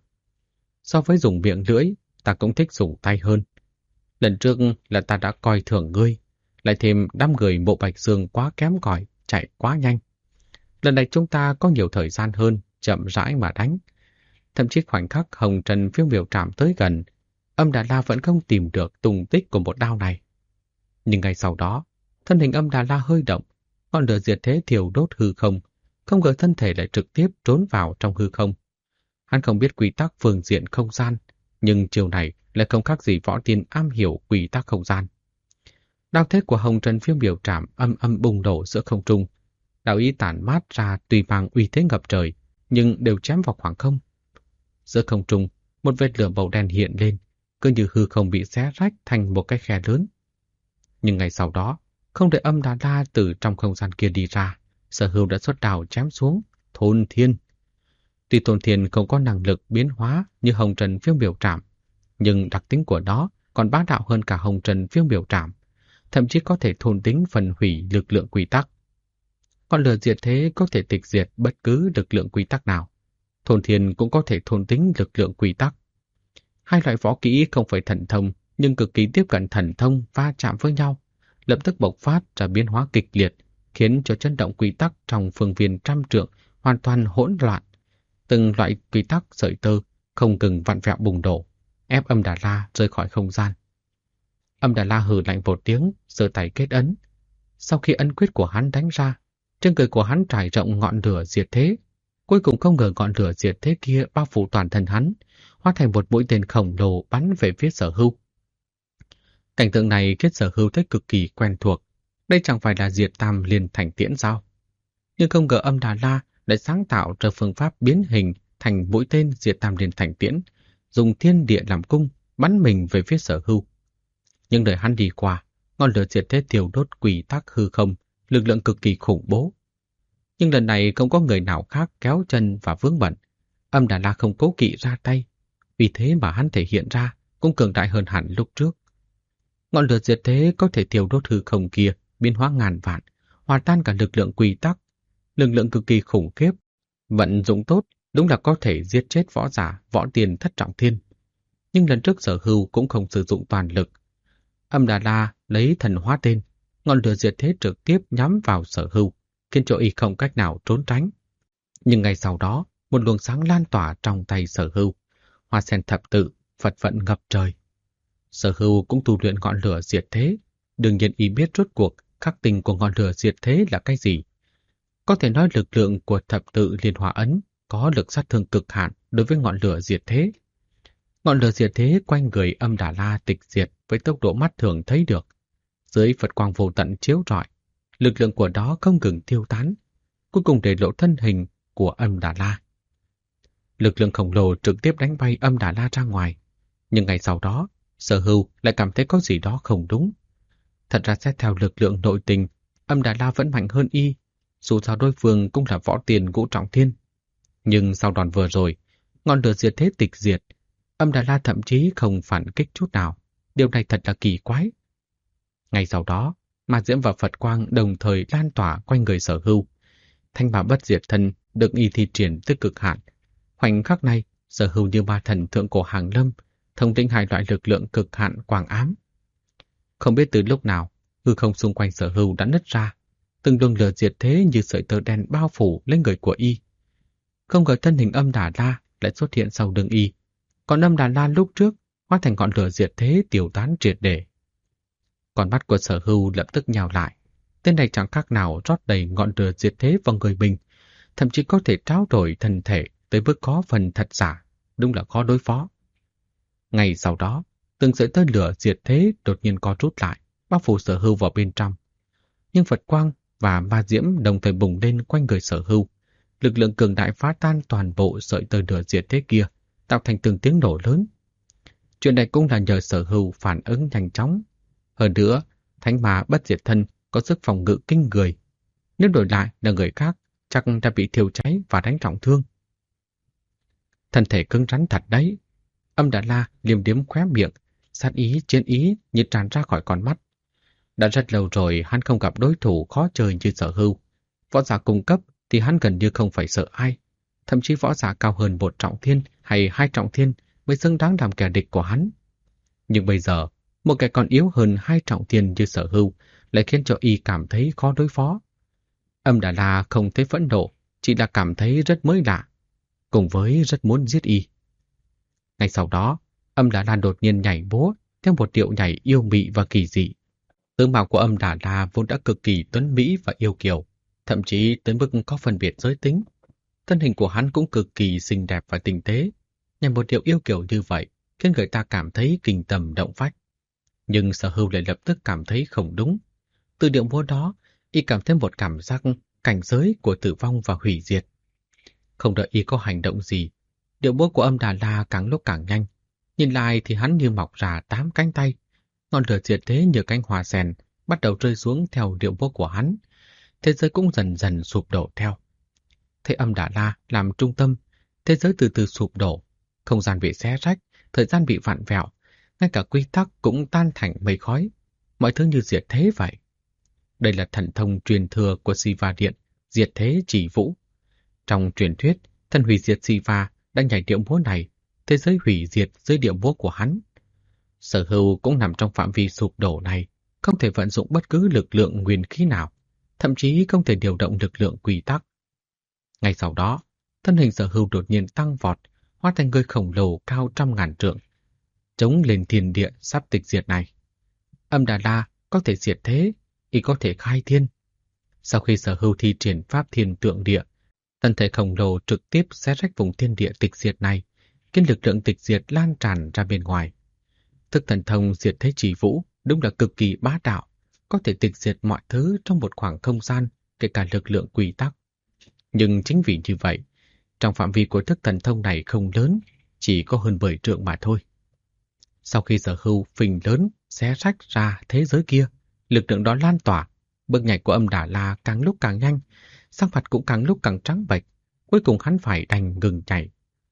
So với dùng miệng lưỡi, ta cũng thích dùng tay hơn. Lần trước là ta đã coi thường ngươi, lại thêm đám người Mộ Bạch Dương quá kém cỏi, chạy quá nhanh. Lần này chúng ta có nhiều thời gian hơn, chậm rãi mà đánh. Thậm chí khoảnh khắc hồng trần phiêu miểu trảm tới gần, âm Đà La vẫn không tìm được tung tích của một đao này. Nhưng ngay sau đó, thân hình âm Đà La hơi động, ngọn lửa diệt thế thiêu đốt hư không, không ngờ thân thể lại trực tiếp trốn vào trong hư không. Hắn không biết quy tắc phương diện không gian, nhưng chiều này lại không khác gì võ tiên am hiểu quy tắc không gian. Đao thế của hồng trần phiêu miểu trảm âm âm bùng nổ giữa không trung. Đạo ý tản mát ra tùy mang uy thế ngập trời, nhưng đều chém vào khoảng không. Giữa không trung, một vệt lửa màu đen hiện lên, cứ như hư không bị xé rách thành một cái khe lớn. Nhưng ngày sau đó, không đợi âm Đà La từ trong không gian kia đi ra, Sở Hưu đã xuất đao chém xuống, Thôn Thiên. Tuy Thôn Thiên không có năng lực biến hóa như hồng trần phiêu miểu trảm, nhưng đặc tính của nó còn bá đạo hơn cả hồng trần phiêu miểu trảm, thậm chí có thể thôn tính phần hủy lực lượng quy tắc. Con lửa diệt thế có thể tịch diệt bất cứ lực lượng quy tắc nào. Thôn Thiên cũng có thể thôn tính lực lượng quy tắc. Hai loại võ kỹ không phải thần thông, nhưng cực kỳ tiếp cận thần thông va chạm với nhau, lập tức bộc phát ra biến hóa kịch liệt, khiến cho chấn động quy tắc trong phương viên trăm trượng hoàn toàn hỗn loạn. Từng loại quy tắc sợi tơ không ngừng vặn vẹo bùng nổ, ép âm Đà La rơi khỏi không gian. Âm Đà La hừ lạnh một tiếng, giơ tay kết ấn. Sau khi ấn quyết của hắn đánh ra, trên người của hắn trải rộng ngọn lửa diệt thế. Cuối cùng không ngờ ngọn lửa diệt thế kia bao phủ toàn thân hắn, hóa thành một mũi tên khổng lồ bắn về phía Sở Hưu. Cảnh tượng này khiến Sở Hưu thấy cực kỳ quen thuộc. Đây chẳng phải là diệt tam liên thành tiễn sao? Nhưng không ngờ âm Đà La lại sáng tạo ra phương pháp biến hình thành mũi tên diệt tam liên thành tiễn, dùng thiên địa làm cung, bắn mình về phía Sở Hưu. Nhưng đời hắn đi qua, ngọn lửa diệt thế thiêu đốt quỷ tắc hư không, lực lượng cực kỳ khủng bố. Nhưng lần này không có người nào khác kéo chân và vướng bận. Âm Đà La không cố kỵ ra tay, vì thế mà hắn thể hiện ra cũng cường đại hơn hẳn lúc trước. Ngọn lửa diệt thế có thể thiêu đốt hư không kia, biến hóa ngàn vạn, hòa tan cả lực lượng quy tắc, lực lượng cực kỳ khủng khiếp. Vận dụng tốt, đúng là có thể giết chết võ giả, võ tiên thất trọng thiên. Nhưng lần trước Sở Hưu cũng không sử dụng toàn lực. Âm Đà La lấy thần hóa tên, ngọn lửa diệt thế trực tiếp nhắm vào Sở Hưu, khiến cho y không cách nào trốn tránh. Nhưng ngay sau đó, một luồng sáng lan tỏa trong tay Sở Hưu, hoa sen thập tự, Phật vận ngập trời. Sở Hưu cũng tu luyện ngọn lửa diệt thế, đương nhiên y biết rốt cuộc khắc tinh của ngọn lửa diệt thế là cái gì. Có thể nói lực lượng của thập tự liên hòa ấn có lực sát thương cực hạn đối với ngọn lửa diệt thế. Ngọn lửa diệt thế quanh người Âm Đà La tịch diệt với tốc độ mắt thường thấy được. Dưới Phật quang vô tận chiếu rọi, lực lượng của đó không ngừng tiêu tán, cuối cùng để lộ thân hình của Âm Đà La. Lực lượng khổng lồ trực tiếp đánh bay Âm Đà La ra ngoài, nhưng ngày sau đó, Sở Hưu lại cảm thấy có gì đó không đúng. Thật ra xét theo lực lượng nội tình, Âm Đà La vẫn mạnh hơn y, dù sao đối phương cũng là võ tiền ngũ trọng thiên. Nhưng sau đòn vừa rồi, ngọn lửa diệt thế tịch diệt, Âm Đà La thậm chí không phản kích chút nào. Điều này thật là kỳ quái. Ngay sau đó, ma diễm và Phật quang đồng thời lan tỏa quanh người Sở Hưu. Thanh bảo bất diệt thân được y thi triển tới cực hạn. Khoảnh khắc này, Sở Hưu như ma thần thượng cổ hàng lâm, thông tĩnh hai loại lực lượng cực hạn quang ám. Không biết từ lúc nào, hư không xung quanh Sở Hưu đã nứt ra, từng luồng lửa diệt thế như sợi tơ đen bao phủ lên người của y. Không ngờ thân hình Âm Đà La lại xuất hiện sau lưng y, còn Âm Đà La lúc trước hóa thành ngọn lửa diệt thế tiêu tán triệt để. Con mắt của Sở Hưu lập tức nhào lại. Tên này chẳng khác nào rót đầy ngọn lửa diệt thế vào người mình, thậm chí có thể trao đổi thân thể tới mức có phần thật giả, đúng là khó đối phó. Ngày sau đó, từng sợi tơ lửa diệt thế đột nhiên co rút lại, bao phủ Sở Hưu vào bên trong. Nhưng Phật quang và ma diễm đồng thời bùng lên quanh người Sở Hưu, lực lượng cường đại phá tan toàn bộ sợi tơ lửa diệt thế kia, tạo thành từng tiếng nổ lớn. Chuyện này cũng là nhờ Sở Hưu phản ứng nhanh chóng. Hơn nữa, thánh ma bất diệt thân có sức phòng ngự kinh người. Nếu đổi lại là người khác, chắc đã bị thiêu cháy và đánh trọng thương. Thân thể cứng rắn thật đấy. Âm Đà La liêm điếm khóe miệng, sát ý chiến ý như tràn ra khỏi con mắt. Đã rất lâu rồi hắn không gặp đối thủ khó chơi như Sở Hưu. Võ giả cung cấp thì hắn gần như không phải sợ ai. Thậm chí võ giả cao hơn 1 trọng thiên hay 2 trọng thiên mới xứng đáng làm kẻ địch của hắn. Nhưng bây giờ, một kẻ còn yếu hơn 2 trọng thiên như Sở Hưu lại khiến cho y cảm thấy khó đối phó. Âm Đà La không thấy phẫn nộ, chỉ là cảm thấy rất mới lạ, cùng với rất muốn giết y. Ngay sau đó, Âm Đà La đột nhiên nhảy múa theo một điệu nhảy yêu mị và kỳ dị. Tướng mạo của Âm Đà La vốn đã cực kỳ tuấn mỹ và yêu kiều, thậm chí tới mức có phân biệt giới tính. Thân hình của hắn cũng cực kỳ xinh đẹp và tinh tế. Nhảy một điệu yêu kiều như vậy khiến người ta cảm thấy kinh tâm động phách. Nhưng Sở Hưu lại lập tức cảm thấy không đúng. Từ điệu múa đó, y cảm thấy một cảm giác cảnh giới của tử vong và hủy diệt. Không đợi y có hành động gì, điệu múa của Âm Đà La càng lúc càng nhanh. Nhìn lại thì hắn như mọc ra 8 cánh tay. Ngọn lửa diệt thế như cánh hoa sen bắt đầu rơi xuống theo điệu múa của hắn. Thế giới cũng dần dần sụp đổ theo. Thế Âm Đà La làm trung tâm, thế giới từ từ sụp đổ, không gian bị xé rách, thời gian bị vặn vẹo, ngay cả quy tắc cũng tan thành mây khói, mọi thứ như diệt thế vậy. Đây là thần thông truyền thừa của Siva Điện, diệt thế chỉ vũ. Trong truyền thuyết, thần hủy diệt Siva đang nhảy điệu múa này, thế giới hủy diệt dưới điệu múa của hắn. Sở Hưu cũng nằm trong phạm vi sụp đổ này, không thể vận dụng bất cứ lực lượng nguyên khí nào, thậm chí không thể điều động lực lượng quy tắc. Ngay sau đó, thân hình Sở Hưu đột nhiên tăng vọt, hóa thành người khổng lồ cao 100.000 trượng, chống lên thiên địa sắp tịch diệt này. Âm Đà La có thể diệt thế, y có thể khai thiên. Sau khi Sở Hưu thi triển pháp thiên tượng địa, thân thể khổng lồ trực tiếp xé rách vùng thiên địa tịch diệt này, khiến lực lượng tịch diệt lan tràn ra bên ngoài. Thức thần thông diệt thế chỉ vũ đúng là cực kỳ bá đạo, có thể tịch diệt mọi thứ trong một khoảng không gian, kể cả lực lượng quy tắc. Nhưng chính vì như vậy, Trong phạm vi của thức thần thông này không lớn, chỉ có hơn 10 trượng mà thôi. Sau khi Sở Hưu phình lớn xé rách ra thế giới kia, lực lượng đó lan tỏa, bước nhảy của Âm Đà La càng lúc càng nhanh, sắc mặt cũng càng lúc càng trắng bệch, cuối cùng hắn phải đành ngừng chạy.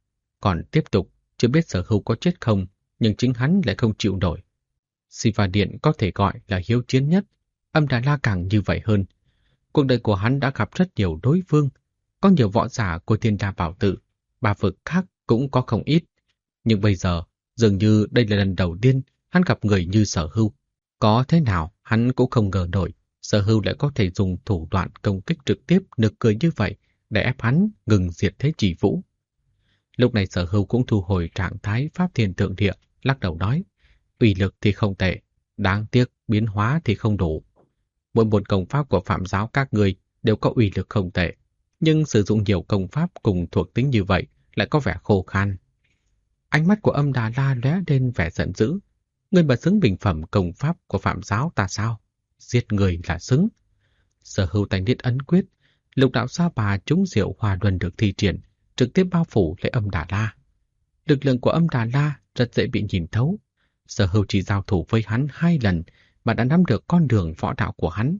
Còn tiếp tục, chưa biết Sở Hưu có chết không, nhưng chính hắn lại không chịu nổi. Siva Điện có thể gọi là hiếu chiến nhất, Âm Đà La càng như vậy hơn. Cuộc đời của hắn đã gặp rất nhiều đối phương, có nhiều võ giả của Thiên Đa Bảo Tự, ba vực khác cũng có không ít. Nhưng bây giờ, dường như đây là lần đầu tiên hắn gặp người như Sở Hưu. Có thế nào hắn cũng không ngờ nổi, Sở Hưu lại có thể dùng thủ đoạn công kích trực tiếp nực cười như vậy để ép hắn ngừng diệt thế chỉ vũ. Lúc này Sở Hưu cũng thu hồi trạng thái Pháp Thiên Tượng Địa, lắc đầu nói, uy lực thì không tệ, đáng tiếc biến hóa thì không đủ. Mỗi một công pháp của Phạm giáo các người đều có uy lực không tệ, nhưng sử dụng nhiều công pháp cùng thuộc tính như vậy lại có vẻ khô khan. Ánh mắt của Âm Đà La lóe lên vẻ giận dữ. Người mà xứng bình phẩm công pháp của Phạm giáo ta sao? Giết người là xứng. Sở Hưu tay niết ấn quyết, lục đạo sa bà trúng diệu hòa luân được thi triển, trực tiếp bao phủ lấy Âm Đà La. Lực lượng của Âm Đà La rất dễ bị nhìn thấu. Sở Hưu chỉ giao thủ với hắn 2 lần mà đã nắm được con đường võ đạo của hắn.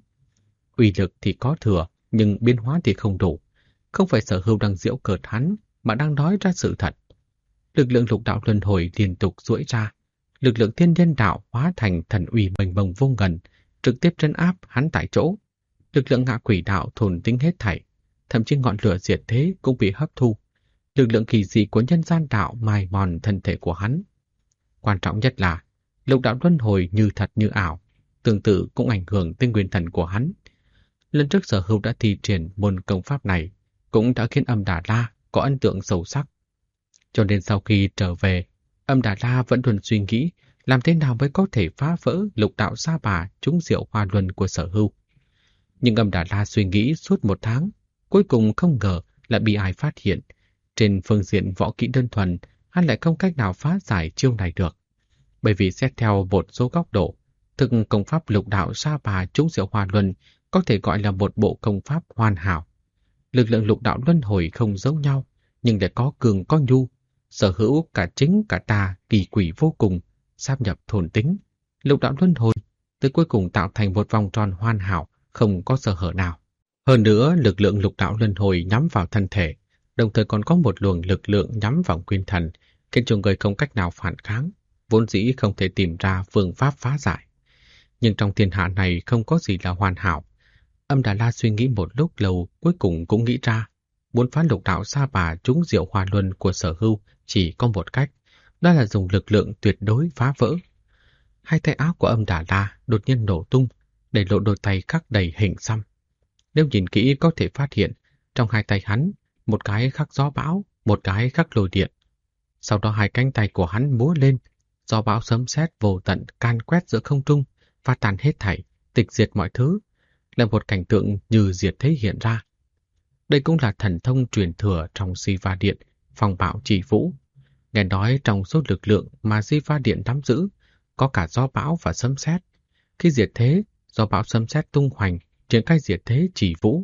Uy lực thì có thừa, nhưng biến hóa thì không đủ. Không phải Sở Hưu đang giễu cợt hắn, mà đang nói ra sự thật. Lực lượng lục đạo luân hồi liên tục duỗi ra, lực lượng thiên nhân đạo hóa thành thần uy mênh mông vô ngần, trực tiếp trấn áp hắn tại chỗ. Lực lượng ngạ quỷ đạo thôn tính hết thảy, thậm chí ngọn lửa diệt thế cũng bị hấp thu. Lực lượng kỳ dị của nhân gian đạo mài mòn thân thể của hắn. Quan trọng nhất là lục đạo luân hồi như thật như ảo, tương tự cũng ảnh hưởng tới nguyên thần của hắn. Lần trước Sở Hưu đã thi triển môn công pháp này, cũng đã khiến Âm Đà La có ấn tượng sâu sắc. Cho nên sau khi trở về, Âm Đà La vẫn luôn suy nghĩ làm thế nào mới có thể phá vỡ lục đạo sa bà trúng diệu hoa luân của Sở Hưu. Nhưng Âm Đà La suy nghĩ suốt 1 tháng, cuối cùng không ngờ lại bị ai phát hiện. Trên phương diện võ kỹ đơn thuần, hắn lại không cách nào phá giải chiêu này được. Bởi vì xét theo một số góc độ, thực công pháp lục đạo sa bà trúng diệu hoa luân có thể gọi là một bộ công pháp hoàn hảo. Lực lượng lục đạo luân hồi không giống nhau, nhưng lại có cường có nhu, sở hữu cả chính cả tà, kỳ quỷ vô cùng, sáp nhập thôn tính. Lục đạo luân hồi, tới cuối cùng tạo thành một vòng tròn hoàn hảo, không có sơ hở nào. Hơn nữa, lực lượng lục đạo luân hồi nhắm vào thân thể, đồng thời còn có một luồng lực lượng nhắm vào nguyên thần, khiến cho người không cách nào phản kháng, vốn dĩ không thể tìm ra phương pháp phá giải. Nhưng trong thiên hạ này không có gì là hoàn hảo. Âm Đà La suy nghĩ một lúc lâu, cuối cùng cũng nghĩ ra, muốn phá lục đạo sa bà trúng diệu hoa luân của Sở Hưu chỉ có một cách, đó là dùng lực lượng tuyệt đối phá vỡ. Hai tay áo của Âm Đà La đột nhiên nổ tung, để lộ đôi tay khắc đầy hình xăm. Nếu nhìn kỹ có thể phát hiện, trong hai tay hắn, một cái khắc gió bão, một cái khắc lôi điện. Sau đó hai cánh tay của hắn múa lên, gió bão sấm sét vô tận can quét giữa không trung, phá tan hết thảy, tịch diệt mọi thứ, là một cảnh tượng như diệt thế hiện ra. Đây cũng là thần thông truyền thừa trong Siva Điện, phong bạo chỉ vũ. Nghe nói trong số lực lượng mà Siva Điện nắm giữ, có cả gió bão và sấm sét. Khi diệt thế, gió bão sấm sét tung hoành, triển khai diệt thế chỉ vũ.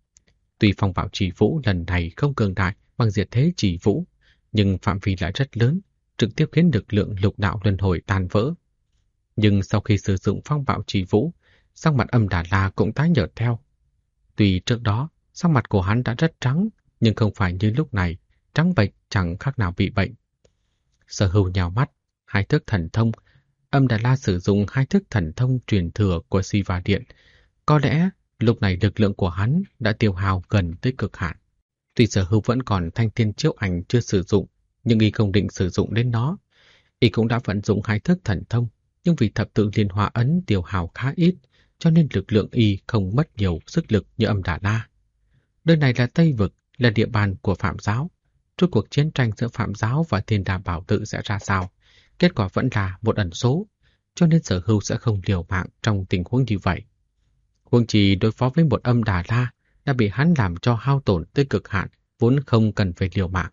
Tuy phong bạo chỉ vũ lần này không cường đại bằng diệt thế chỉ vũ, nhưng phạm vi lại rất lớn, trực tiếp khiến lực lượng lục đạo luân hồi tan vỡ. Nhưng sau khi sử dụng phong bạo chỉ vũ, sắc mặt Âm Đà La cũng tái nhợt theo. Tuy trước đó, sắc mặt của hắn đã rất trắng, nhưng không phải như lúc này, trắng bệch chẳng khác nào bị bệnh. Sở Hưu nhào mắt, hai thức thần thông. Âm Đà La sử dụng hai thức thần thông truyền thừa của Siva Điện. Có lẽ lúc này lực lượng của hắn đã tiêu hao gần tới cực hạn. Tuy Sở Hưu vẫn còn thanh thiên chiếu ảnh chưa sử dụng, nhưng y không định sử dụng đến nó. Y cũng đã vận dụng hai thức thần thông, nhưng vì thập tự liên hoa ấn tiêu hao khá ít, cho nên lực lượng y không mất nhiều sức lực như Âm Đà La. Nơi này là Tây Vực, là địa bàn của Phạm giáo. Trước cuộc chiến tranh giữa Phạm giáo và Thiên Đà Bảo Tự sẽ ra sao, kết quả vẫn là một ẩn số, cho nên Sở Hưu sẽ không liều mạng trong tình huống như vậy. Huống chi đối phó với một Âm Đà La đã bị hắn làm cho hao tổn tới cực hạn, vốn không cần phải liều mạng.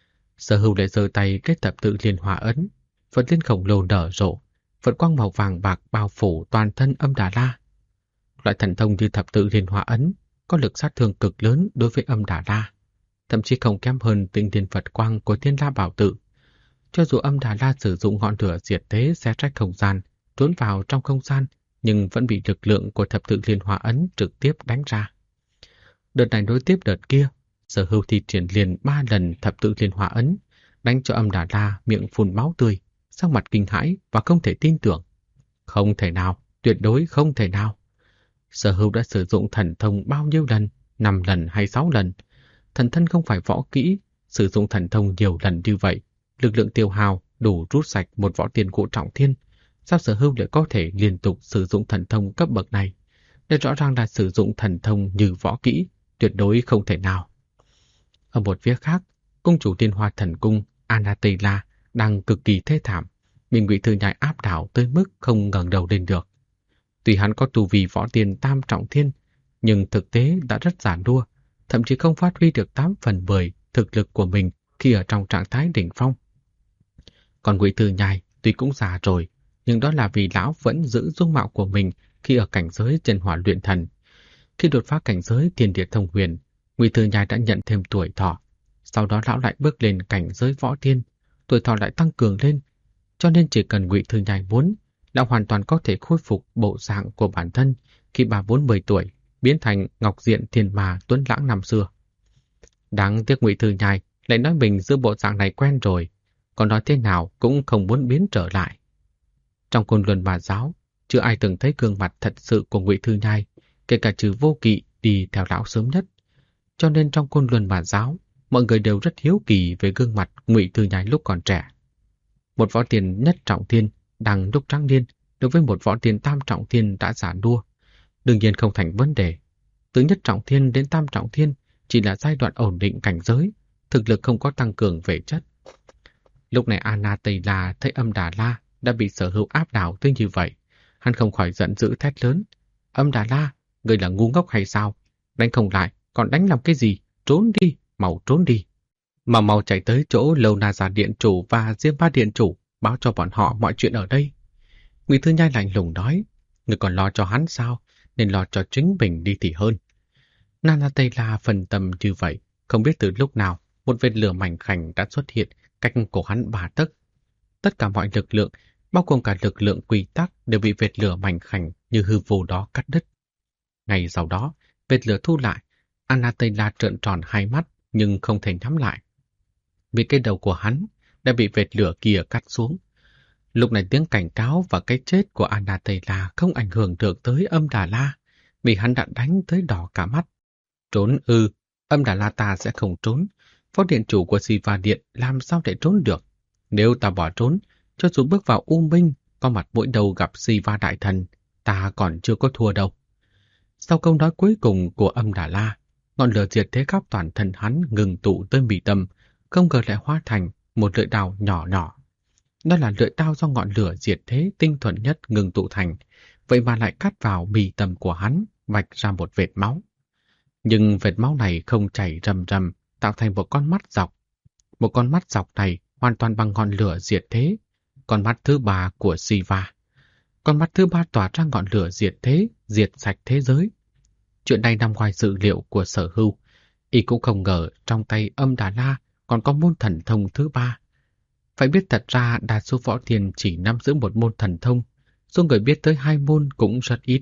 Sở Hưu lại giơ tay kết thập tự liên hoa ấn, Phật liên khổng lồ nở rộ, Phật quang màu vàng bạc bao phủ toàn thân Âm Đà La. Loại thần thông như thập tự liên hoa ấn có lực sát thương cực lớn đối với Âm Đà La. thậm chí không kém hơn tinh thiên Phật quang của Thiên La Bảo Tự. Cho dù Âm Đà La sử dụng ngọn lửa diệt thế xé rách không gian, trốn vào trong không gian, nhưng vẫn bị lực lượng của thập tự liên hoa ấn trực tiếp đánh ra. Đợt này nối tiếp đợt kia, Sở Hưu thi triển liền 3 lần thập tự liên hoa ấn, đánh cho Âm Đà La miệng phun máu tươi, sắc mặt kinh hãi và không thể tin tưởng. Không thể nào, tuyệt đối không thể nào. Sở Hưu đã sử dụng thần thông bao nhiêu lần, 5 lần hay 6 lần. Thần thân không phải võ kỹ, sử dụng thần thông nhiều lần như vậy, lực lượng tiêu hao đủ rút sạch một võ tiên cụ trọng thiên. Sao Sở Hưu lại có thể liên tục sử dụng thần thông cấp bậc này? Đây rõ ràng là sử dụng thần thông như võ kỹ, tuyệt đối không thể nào. Ở một phía khác, cung chủ Tiên Hoa Thần Cung Anatela đang cực kỳ thê thảm, bị Ngụy Thư Nhai áp đảo tới mức không ngẩng đầu lên được. Tuy hắn có tu vi võ tiên tam trọng thiên, nhưng thực tế đã rất già nua, thậm chí không phát huy được 8/10 thực lực của mình khi ở trong trạng thái đỉnh phong. Còn Ngụy Thư Nhai tuy cũng già rồi, nhưng đó là vì lão vẫn giữ dung mạo của mình khi ở cảnh giới trên hỏa luyện thần. Khi đột phá cảnh giới thiên địa thông huyền, Ngụy Thư Nhai đã nhận thêm tuổi thọ. Sau đó lão lại bước lên cảnh giới võ tiên, tuổi thọ lại tăng cường lên. Cho nên chỉ cần Ngụy Thư Nhai muốn, lão hoàn toàn có thể khôi phục bộ dạng của bản thân khi 30-40 tuổi, biến thành ngọc diện thiên ma tuấn lãng năm xưa. Đáng tiếc Ngụy Thư Nhai lại nói mình giữ bộ dạng này quen rồi, còn nói thế nào cũng không muốn biến trở lại. Trong Côn Luân Ma giáo, chưa ai từng thấy gương mặt thật sự của Ngụy Thư Nhai, kể cả trừ Vô Kỵ đi theo lão sớm nhất. Cho nên trong Côn Luân Ma giáo, mọi người đều rất hiếu kỳ về gương mặt Ngụy Thư Nhai lúc còn trẻ. Một võ tiên nhất trọng thiên đang lúc trắng niên đối với một võ tiên tam trọng thiên đã già nua, đương nhiên không thành vấn đề. Từ nhất trọng thiên đến tam trọng thiên chỉ là giai đoạn ổn định cảnh giới, thực lực không có tăng cường về chất. Lúc này Anatela thấy Âm Đà La đã bị Sở Hưu áp đảo tới như vậy, hắn không khỏi giận dữ thét lớn: Âm Đà La, ngươi là ngu ngốc hay sao? Đánh không lại, còn đánh làm cái gì? Trốn đi, mau trốn đi. Mau chạy tới chỗ Lâu Na Già Điện Chủ và Diêm Ba Điện Chủ, báo cho bọn họ mọi chuyện ở đây. Ngụy Thư Nhai lạnh lùng nói: Ngươi còn lo cho hắn sao? Nên lo cho chính mình đi thì hơn. Anatela phân tâm như vậy, không biết từ lúc nào một vệt lửa mảnh khảnh đã xuất hiện cách cổ hắn 3 tấc. Tất cả mọi lực lượng, bao gồm cả lực lượng quy tắc, đều bị vệt lửa mảnh khảnh như hư vô đó cắt đứt. Ngay sau đó, vệt lửa thu lại, Anatela trợn tròn hai mắt nhưng không thể nhắm lại. Vì cái đầu của hắn đã bị vệt lửa kia cắt xuống. Lúc này tiếng cảnh cáo và cái chết của Anatela không ảnh hưởng được tới Âm Đà La, vì hắn đã đánh tới đỏ cả mắt. Trốn ư, Âm Đà La ta sẽ không trốn. Phó điện chủ của Siva Điện làm sao để trốn được? Nếu ta bỏ trốn, cho dù bước vào U Minh, có mặt mỗi đầu gặp Siva Đại Thần, ta còn chưa có thua đâu. Sau câu nói cuối cùng của Âm Đà La, ngọn lửa diệt thế khắp toàn thân hắn ngừng tụ tới mi tâm, không ngờ lại hóa thành một lưỡi đao nhỏ nhỏ. Đó là lưỡi đao do ngọn lửa diệt thế tinh thuần nhất ngừng tụ thành, vậy mà lại cắt vào mi tâm của hắn, vạch ra một vệt máu. Nhưng vệt máu này không chảy rầm rầm, tạo thành một con mắt dọc. Một con mắt dọc này hoàn toàn bằng ngọn lửa diệt thế, con mắt thứ 3 của Siva. Con mắt thứ 3 tỏa ra ngọn lửa diệt thế, diệt sạch thế giới. Chuyện này nằm ngoài dự liệu của Sở Hưu. Y cũng không ngờ trong tay Âm Đà La còn có môn thần thông thứ 3. Phải biết thật ra đa số võ tiên chỉ nắm giữ một môn thần thông, số người biết tới 2 môn cũng rất ít.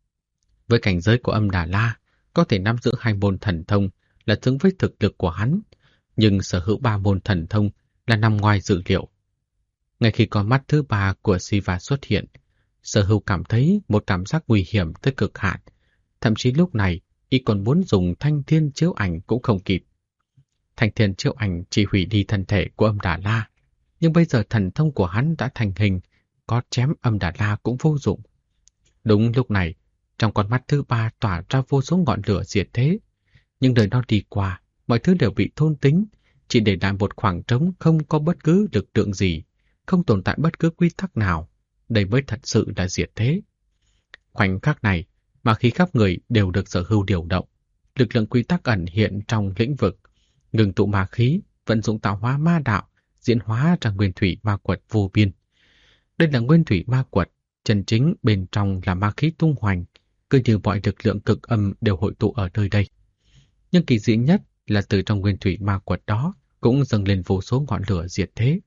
Với cảnh giới của Âm Đà La, có thể nắm giữ 2 môn thần thông là xứng với thực lực của hắn, nhưng sở hữu 3 môn thần thông là nằm ngoài dự liệu. Ngay khi con mắt thứ 3 của Siva xuất hiện, Sở Hưu cảm thấy một cảm giác nguy hiểm tới cực hạn. Thậm chí lúc này, y còn muốn dùng thanh thiên chiếu ảnh cũng không kịp. Thanh thiên chiếu ảnh chỉ hủy đi thân thể của Âm Đà La, nhưng bây giờ thần thông của hắn đã thành hình, có chém Âm Đà La cũng vô dụng. Đúng lúc này, trong con mắt thứ 3 tỏa ra vô số ngọn lửa diệt thế, nhưng đời nó đi qua, mọi thứ đều bị thôn tính, chỉ để lại một khoảng trống không có bất cứ lực lượng gì, không tồn tại bất cứ quy tắc nào. Đây mới thật sự là diệt thế. Khoảnh khắc này, mà khí khắp người đều được Sở Hưu điều động. Lực lượng quy tắc ẩn hiện trong lĩnh vực, ngừng tụ ma khí, vận dụng tạo hóa ma đạo, diễn hóa ra nguyên thủy ma quật vô biên. Đây là nguyên thủy ma quật, chân chính bên trong là ma khí tung hoành, cứ như mọi lực lượng cực âm đều hội tụ ở nơi đây. Nhưng kỳ dị nhất là từ trong nguyên thủy ma quật đó cũng dâng lên vô số ngọn lửa diệt thế.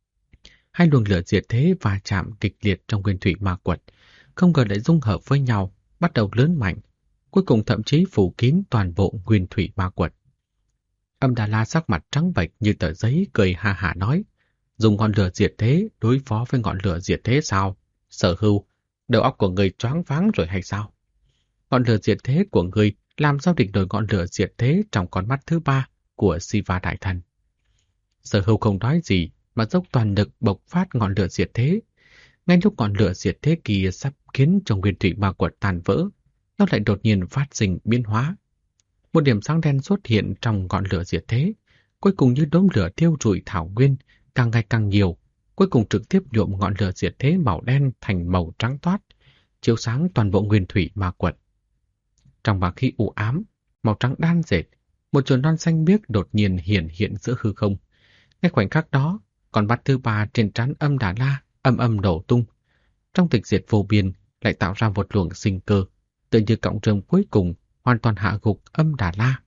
Hai luồng lửa diệt thế va chạm kịch liệt trong nguyên thủy ma quật, không ngờ lại dung hợp với nhau, bắt đầu lớn mạnh, cuối cùng thậm chí phủ kín toàn bộ nguyên thủy ma quật. Âm Đà La sắc mặt trắng bệch như tờ giấy, cười ha hả nói, dùng ngọn lửa diệt thế đối phó với ngọn lửa diệt thế sao? Sở Hưu, đầu óc của người choáng váng rồi hay sao? Ngọn lửa diệt thế của người làm sao địch nổi ngọn lửa diệt thế trong con mắt thứ ba của Siva Đại Thần. Sở Hưu không nói gì mà dốc toàn lực bộc phát ngọn lửa diệt thế. Ngay lúc ngọn lửa diệt thế kia sắp khiến cho nguyên thủy ma quật tàn vỡ, nó lại đột nhiên phát sinh biến hóa. Một điểm sáng đen xuất hiện trong ngọn lửa diệt thế, cuối cùng như đốm lửa thiêu rụi thảo nguyên, càng ngày càng nhiều, cuối cùng trực tiếp nhuộm ngọn lửa diệt thế màu đen thành màu trắng toát, chiếu sáng toàn bộ nguyên thủy ma quật. Trong bảng khí u ám, màu trắng đan dệt, một chồi non xanh biếc đột nhiên hiện hiện giữa hư không. Ngay khoảnh khắc đó, con mắt thứ ba trên trán Âm Đà La âm âm nổ tung. Trong tịch diệt vô biên lại tạo ra một luồng sinh cơ, tựa như cọng rơm cuối cùng hoàn toàn hạ gục Âm Đà La.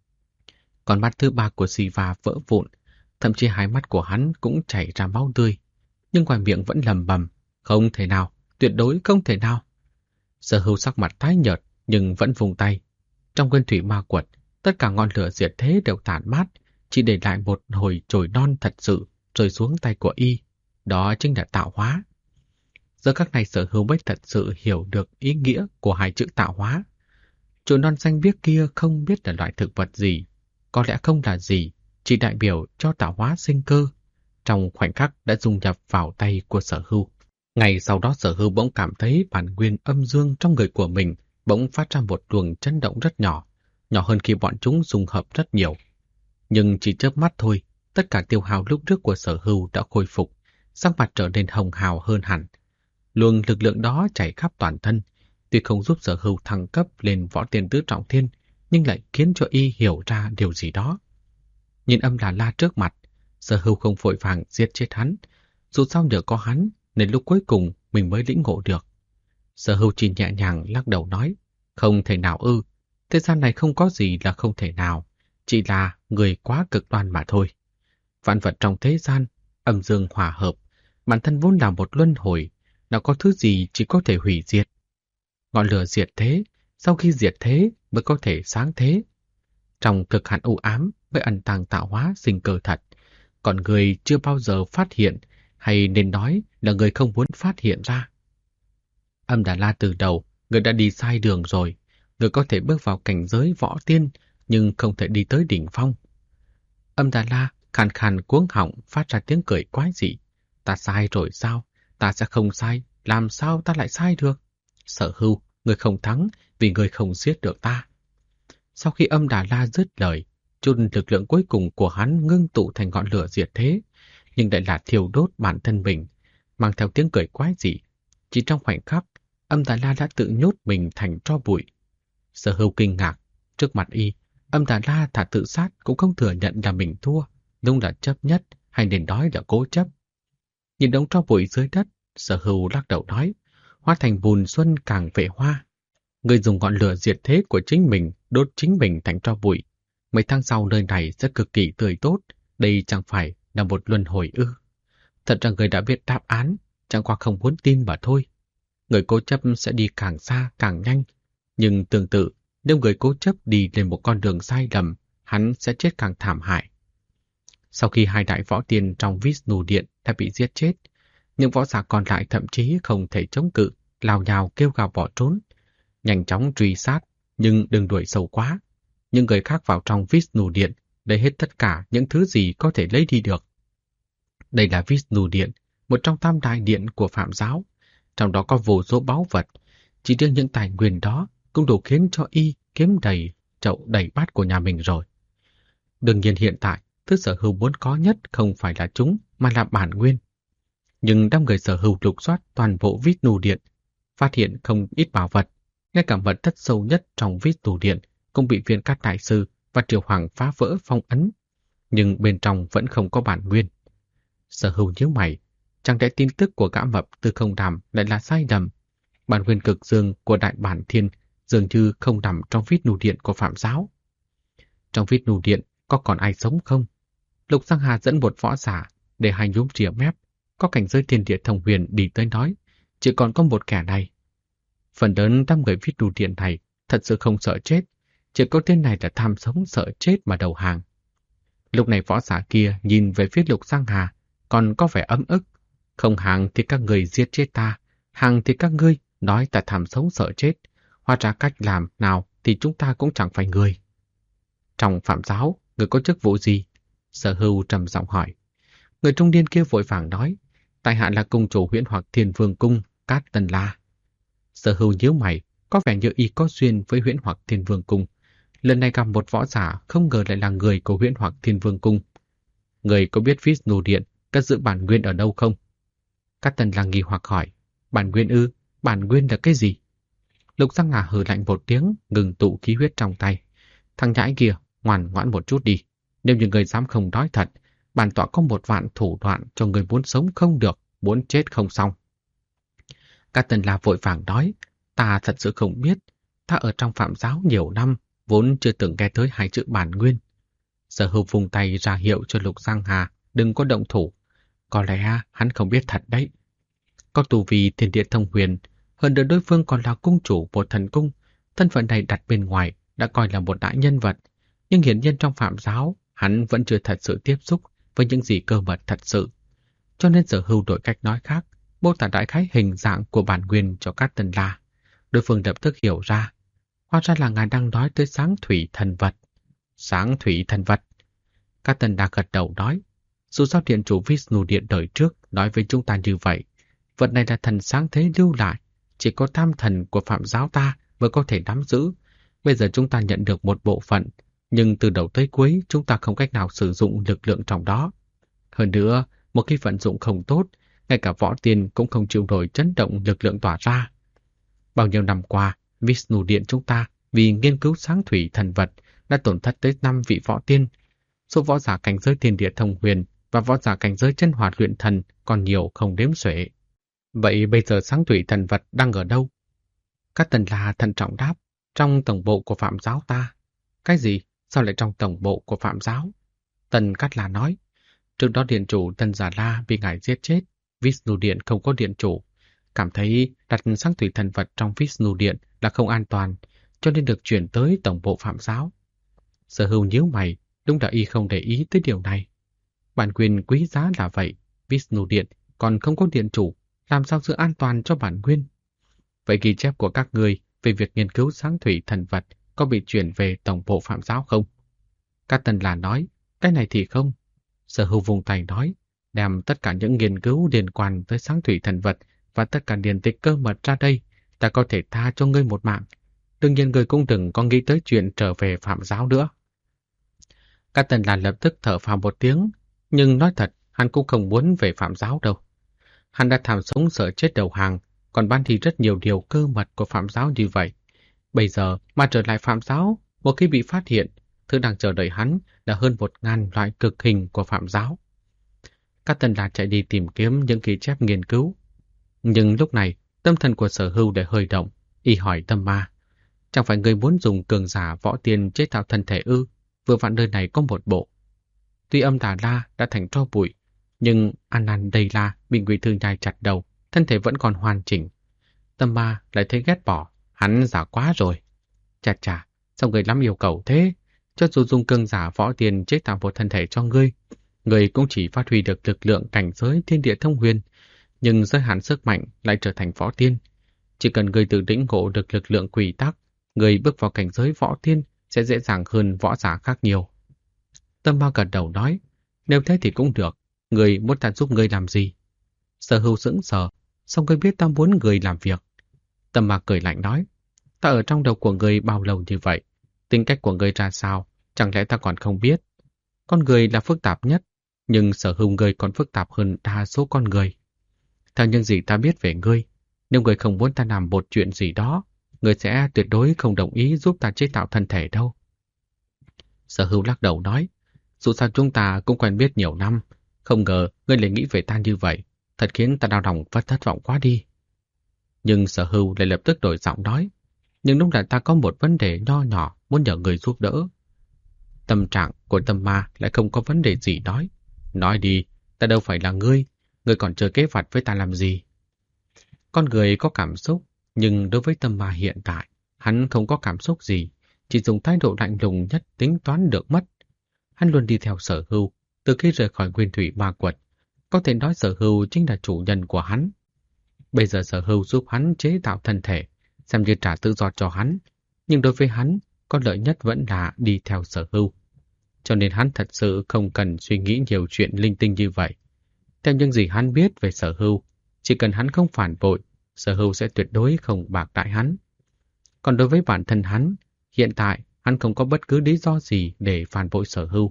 Con mắt thứ ba của Siva vỡ vụn, thậm chí hai mắt của hắn cũng chảy ra máu tươi, nhưng ngoài miệng vẫn lầm bầm, không thể nào, tuyệt đối không thể nào. Sở Hưu sắc mặt tái nhợt nhưng vẫn vùng tay. Trong nguyên thủy ma quật, tất cả ngọn lửa diệt thế đều tản mát, chỉ để lại một hồi chồi non thật sự rơi xuống tay của y. Đó chính là tạo hóa. Giờ các này Sở Hưu mới thật sự hiểu được ý nghĩa của hai chữ tạo hóa. Chồi non xanh biếc kia không biết là loại thực vật gì, có lẽ không là gì, chỉ đại biểu cho tạo hóa sinh cơ. Trong khoảnh khắc đã dung nhập vào tay của Sở Hưu. Ngày sau đó Sở Hưu bỗng cảm thấy bản nguyên âm dương trong người của mình bỗng phát ra một luồng chấn động rất nhỏ, nhỏ hơn khi bọn chúng dung hợp rất nhiều. Nhưng chỉ chớp mắt thôi, tất cả tiêu hao lúc trước của Sở Hưu đã khôi phục, sắc mặt trở nên hồng hào hơn hẳn. Luồng lực lượng đó chảy khắp toàn thân, tuy không giúp Sở Hưu thăng cấp lên võ tiên tứ trọng thiên, nhưng lại khiến cho y hiểu ra điều gì đó. Nhìn Âm Đà La trước mặt, Sở Hưu không vội vàng giết chết hắn, dù sao nhờ có hắn nên lúc cuối cùng mình mới lĩnh ngộ được. Sở Hưu chỉ nhẹ nhàng lắc đầu nói, không thể nào ư, thế gian này không có gì là không thể nào, chỉ là người quá cực đoan mà thôi. Vạn vật trong thế gian, âm dương hòa hợp, bản thân vốn là một luân hồi, nào có thứ gì chỉ có thể hủy diệt. Ngọn lửa diệt thế, sau khi diệt thế mới có thể sáng thế. Trong cực hạn u ám mới ẩn tàng tạo hóa sinh cơ thật, còn người chưa bao giờ phát hiện, hay nên nói là người không muốn phát hiện ra. Âm Đà La từ đầu, người đã đi sai đường rồi, người có thể bước vào cảnh giới võ tiên, nhưng không thể đi tới đỉnh phong. Âm Đà La khàn khàn cuống họng phát ra tiếng cười quái dị. Ta sai rồi sao? Ta sẽ không sai, làm sao ta lại sai được? Sở Hưu, người không thắng vì người không giết được ta. Sau khi Âm Đà La dứt lời, chút lực lượng cuối cùng của hắn ngưng tụ thành ngọn lửa diệt thế, nhưng lại là thiêu đốt bản thân mình, mang theo tiếng cười quái dị. Chỉ trong khoảnh khắc, Âm Đà La đã tự nhốt mình thành tro bụi. Sở Hưu kinh ngạc, trước mặt y, Âm Đà La thà tự sát cũng không thừa nhận là mình thua, đúng là chấp nhất hay nên nói là cố chấp. Nhìn đống tro bụi dưới đất, Sở Hưu lắc đầu nói, hóa thành bùn xuân càng vệ hoa. Người dùng ngọn lửa diệt thế của chính mình đốt chính mình thành tro bụi. Mấy tháng sau nơi này sẽ cực kỳ tươi tốt, đây chẳng phải là một luân hồi ư? Thật ra người đã biết đáp án, chẳng qua không muốn tin mà thôi. Người cố chấp sẽ đi càng xa càng nhanh, nhưng tương tự, nếu người cố chấp đi lên một con đường sai lầm, hắn sẽ chết càng thảm hại. Sau khi hai đại võ tiên trong Vishnu Điện đã bị giết chết, những võ giả còn lại thậm chí không thể chống cự, lao nhào kêu gào bỏ trốn. Nhanh chóng truy sát, nhưng đừng đuổi sâu quá. Những người khác vào trong Vishnu Điện lấy hết tất cả những thứ gì có thể lấy đi được. Đây là Vishnu Điện, một trong tam đại điện của Phạm giáo. Trong đó có vô số báu vật, chỉ riêng những tài nguyên đó cũng đủ khiến cho y kiếm đầy chậu đầy bát của nhà mình rồi. Đương nhiên hiện tại, thứ Sở Hưu muốn có nhất không phải là chúng, mà là bản nguyên. Nhưng đám người Sở Hưu lục soát toàn bộ Vishnu Điện, phát hiện không ít bảo vật, ngay cả mật thất sâu nhất trong Vishnu Điện cũng bị Viên Cát Đại Sư và Triều Hoàng phá vỡ phong ấn, nhưng bên trong vẫn không có bản nguyên. Sở Hưu nhíu mày, chẳng lẽ tin tức của gã mập Tư Không Đàm lại là sai lầm? Bản nguyên cực dương của Đại Bản Thiên dường như không nằm trong Vishnu Điện của Phạm giáo. trong Vishnu Điện có còn ai sống không? Lục Giang Hà dẫn một võ giả để hai nhúm rìa mép, có cảnh giới thiên địa thông huyền đi tới nói, chỉ còn có một kẻ này. Phần lớn đám người Vishnu Điện này thật sự không sợ chết, chỉ có tên này là tham sống sợ chết mà đầu hàng. Lúc này võ giả kia nhìn về phía Lục Giang Hà, còn có vẻ ấm ức. Không hàng thì các người giết chết ta, hàng thì các ngươi nói ta tham sống sợ chết. Hóa ra cách làm nào thì chúng ta cũng chẳng phải người. Trong Phạm giáo, người có chức vụ gì? Sở Hưu trầm giọng hỏi. Người trung niên kia vội vàng nói, tại hạ là cung chủ Huyễn Hoặc Thiên Vương Cung, Cát Tần La. Sở Hưu nhíu mày, có vẻ như y có duyên với Huyễn Hoặc Thiên Vương Cung. Lần này gặp một võ giả không ngờ lại là người của Huyễn Hoặc Thiên Vương Cung. Người có biết Vishnu Điện cất giữ bản nguyên ở đâu không? Cát Tần La nghi hoặc hỏi, bản nguyên ư? Bản nguyên là cái gì? Lục Giang Hà hừ lạnh một tiếng, ngừng tụ khí huyết trong tay. Thằng nhãi kia, ngoan ngoãn một chút đi. Nếu như người dám không nói thật, bản tọa có 1.000 thủ đoạn cho người muốn sống không được, muốn chết không xong. Cát Tần La vội vàng nói, ta thật sự không biết. Ta ở trong Phạm giáo nhiều năm, vốn chưa từng nghe tới 2 chữ bản nguyên. Sở Hưu vùng tay ra hiệu cho Lục Giang Hà đừng có động thủ. Có lẽ hắn không biết thật đấy. Có tu vi thiên địa thông huyền, hơn nữa đối phương còn là cung chủ một thần cung. Thân phận này đặt bên ngoài đã coi là một đại nhân vật, nhưng hiển nhiên trong Phạm giáo hắn vẫn chưa thật sự tiếp xúc với những gì cơ mật thật sự. Cho nên Sở Hưu đổi cách nói khác, mô tả đại khái hình dạng của bản nguyên cho Cát Tần La. Đối phương lập tức hiểu ra. Hóa ra là ngài đang nói tới sáng thủy thần vật. Sáng thủy thần vật. Cát Tần La gật đầu nói, dù sao điện chủ Vishnu Điện đời trước nói với chúng ta như vậy, vật này là thần sáng thế lưu lại, chỉ có tam thần của Phạm giáo ta mới có thể nắm giữ. Bây giờ chúng ta nhận được một bộ phận, nhưng từ đầu tới cuối chúng ta không cách nào sử dụng lực lượng trong đó. Hơn nữa, một khi vận dụng không tốt, ngay cả võ tiên cũng không chịu nổi chấn động lực lượng tỏa ra. Bao nhiêu năm qua, Vishnu Điện chúng ta vì nghiên cứu sáng thủy thần vật đã tổn thất tới 5 vị võ tiên. Số võ giả cảnh giới thiên địa thông huyền và võ giả cảnh giới chân hỏa luyện thần còn nhiều không đếm xuể. Vậy bây giờ sáng thủy thần vật đang ở đâu? Cát Tần La thận trọng đáp, trong tổng bộ của Phạm giáo ta. Cái gì? Sao lại trong tổng bộ của Phạm giáo? Tần Cát La nói, trước đó điện chủ Tần Giả La bị ngài giết chết, Vishnu Điện không có điện chủ. Cảm thấy đặt sáng thủy thần vật trong Vishnu Điện là không an toàn, cho nên được chuyển tới tổng bộ Phạm giáo. Sở Hưu nhíu mày, đúng là y không để ý tới điều này. Bản quyền quý giá là vậy, Vishnu Điện còn không có điện chủ, làm sao giữ an toàn cho bản nguyên? Vậy ghi chép của các người về việc nghiên cứu sáng thủy thần vật có bị chuyển về tổng bộ Phạm giáo không? Cát Tần La nói, cái này thì không. Sở Hưu vùng tay nói, đem tất cả những nghiên cứu liên quan tới sáng thủy thần vật và tất cả điển tịch cơ mật ra đây, ta có thể tha cho ngươi một mạng. Đương nhiên ngươi cũng đừng có nghĩ tới chuyện trở về Phạm giáo nữa. Cát Tần La lập tức thở phào một tiếng, nhưng nói thật, hắn cũng không muốn về Phạm giáo đâu. Hắn đã tham sống sợ chết đầu hàng, còn ban thì rất nhiều điều cơ mật của Phạm giáo như vậy. Bây giờ mà trở lại Phạm giáo, một khi bị phát hiện, thứ đang chờ đợi hắn là hơn 1.000 loại cực hình của Phạm giáo. Cát Tần La chạy đi tìm kiếm những ghi chép nghiên cứu. Nhưng lúc này, tâm thần của Sở Hưu để hơi động, y hỏi Tâm Ma. Chẳng phải người muốn dùng cường giả võ tiên chế tạo thân thể ư? Vừa vặn nơi này có một bộ. Tuy Âm Đà La đã thành tro bụi, nhưng Anandela bị Ngụy Thư nhai chặt đầu, thân thể vẫn còn hoàn chỉnh. Tâm Ma lại thấy ghét bỏ, hắn giả quá rồi. Chà chà, sao người lắm yêu cầu thế? Cho dù dùng cường giả võ tiên chế tạo một thân thể cho ngươi, người cũng chỉ phát huy được lực lượng cảnh giới thiên địa thông huyền, nhưng giới hạn sức mạnh lại trở thành võ tiên. Chỉ cần người tự lĩnh ngộ được lực lượng quy tắc, người bước vào cảnh giới võ tiên sẽ dễ dàng hơn võ giả khác nhiều. Tâm Ma gật đầu nói, nếu thế thì cũng được, người muốn ta giúp người làm gì? Sở Hưu sững sờ, sao ngươi biết ta muốn người làm việc? Tâm Ma cười lạnh nói, ta ở trong đầu của người bao lâu như vậy? Tính cách của người ra sao? Chẳng lẽ ta còn không biết? Con người là phức tạp nhất, nhưng Sở Hưu người còn phức tạp hơn đa số con người. Theo những gì ta biết về ngươi, nếu người không muốn ta làm một chuyện gì đó, người sẽ tuyệt đối không đồng ý giúp ta chế tạo thân thể đâu. Sở Hưu lắc đầu nói, dù sao chúng ta cũng quen biết nhiều năm, không ngờ ngươi lại nghĩ về ta như vậy, thật khiến ta đau lòng và thất vọng quá đi. Nhưng Sở Hưu lại lập tức đổi giọng nói, nhưng đúng là ta có một vấn đề nho nhỏ muốn nhờ người giúp đỡ. Tâm trạng của Tâm Ma lại không có vấn đề gì nói. Nói đi, ta đâu phải là ngươi còn chơi kế vặt với ta làm gì? Con người có cảm xúc, nhưng đối với Tâm Ma hiện tại, hắn không có cảm xúc gì, chỉ dùng thái độ lạnh lùng nhất tính toán được mất. Hắn luôn đi theo Sở Hưu, từ khi rời khỏi Nguyên Thủy Ma Quật. Có thể nói Sở Hưu chính là chủ nhân của hắn. Bây giờ Sở Hưu giúp hắn chế tạo thân thể, xem như trả tự do cho hắn. Nhưng đối với hắn, có lợi nhất vẫn là đi theo Sở Hưu. Cho nên hắn thật sự không cần suy nghĩ nhiều chuyện linh tinh như vậy. Theo những gì hắn biết về Sở Hưu, chỉ cần hắn không phản bội, Sở Hưu sẽ tuyệt đối không bạc đãi hắn. Còn đối với bản thân hắn, hiện tại hắn không có bất cứ lý do gì để phản bội Sở Hưu.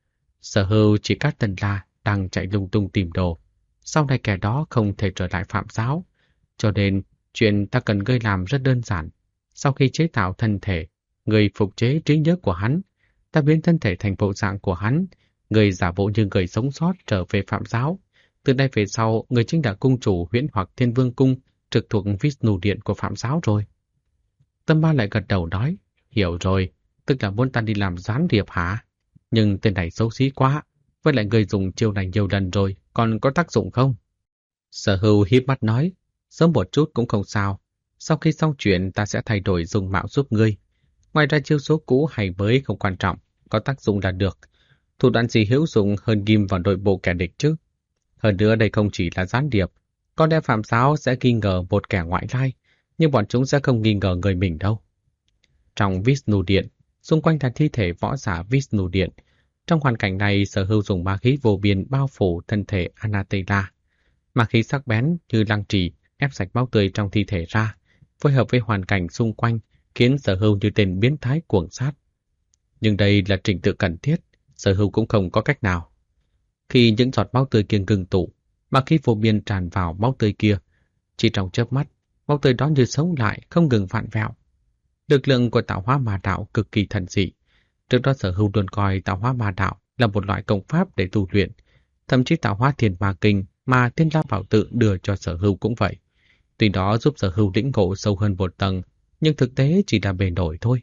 Sở Hưu chỉ Cát Tần La đang chạy lung tung tìm đồ. Sau này kẻ đó không thể trở lại Phạm Giáo. Cho nên, chuyện ta cần ngươi làm rất đơn giản. Sau khi chế tạo thân thể, người phục chế trí nhớ của hắn, ta biến thân thể thành bộ dạng của hắn, người giả bộ như người sống sót trở về Phạm Giáo. Từ đây về sau, người chính là cung chủ Huyễn Hoặc Thiên Vương Cung, trực thuộc Vishnu Điện của Phạm Giáo rồi. Tâm Ma lại gật đầu nói, hiểu rồi, tức là muốn ta đi làm gián điệp hả? Nhưng tên này xấu xí quá, với lại người dùng chiêu này nhiều lần rồi, còn có tác dụng không? Sở Hưu híp mắt nói, sớm một chút cũng không sao, sau khi xong chuyện ta sẽ thay đổi dung mạo giúp ngươi. Ngoài ra chiêu số cũ hay mới không quan trọng, có tác dụng là được. Thủ đoạn gì hữu dụng hơn ghim vào nội bộ kẻ địch chứ? Hơn nữa đây không chỉ là gián điệp, con đem Phạm Giáo sẽ nghi ngờ một kẻ ngoại lai, nhưng bọn chúng sẽ không nghi ngờ người mình đâu. Trong Vishnu Điện, xung quanh là thi thể võ giả Vishnu Điện. Trong hoàn cảnh này, Sở Hưu dùng ma khí vô biên bao phủ thân thể Anatela. Ma khí sắc bén như lăng trì ép sạch máu tươi trong thi thể ra, phối hợp với hoàn cảnh xung quanh, khiến Sở Hưu như tên biến thái cuồng sát. Nhưng đây là trình tự cần thiết, Sở Hưu cũng không có cách nào. Khi những giọt máu tươi kia ngừng tụ, ma khí vô biên tràn vào máu tươi kia, chỉ trong chớp mắt, máu tươi đó như sống lại, không ngừng vặn vẹo. Lực lượng của tạo hóa ma đạo cực kỳ thần dị. Trước đó Sở Hưu luôn coi tạo hóa ma đạo là một loại công pháp để tu luyện. Thậm chí tạo hóa thiền ma kinh mà Thiên La Bảo Tự đưa cho Sở Hưu cũng vậy. Tuy đó giúp Sở Hưu lĩnh ngộ sâu hơn một tầng, nhưng thực tế chỉ là bề nổi thôi.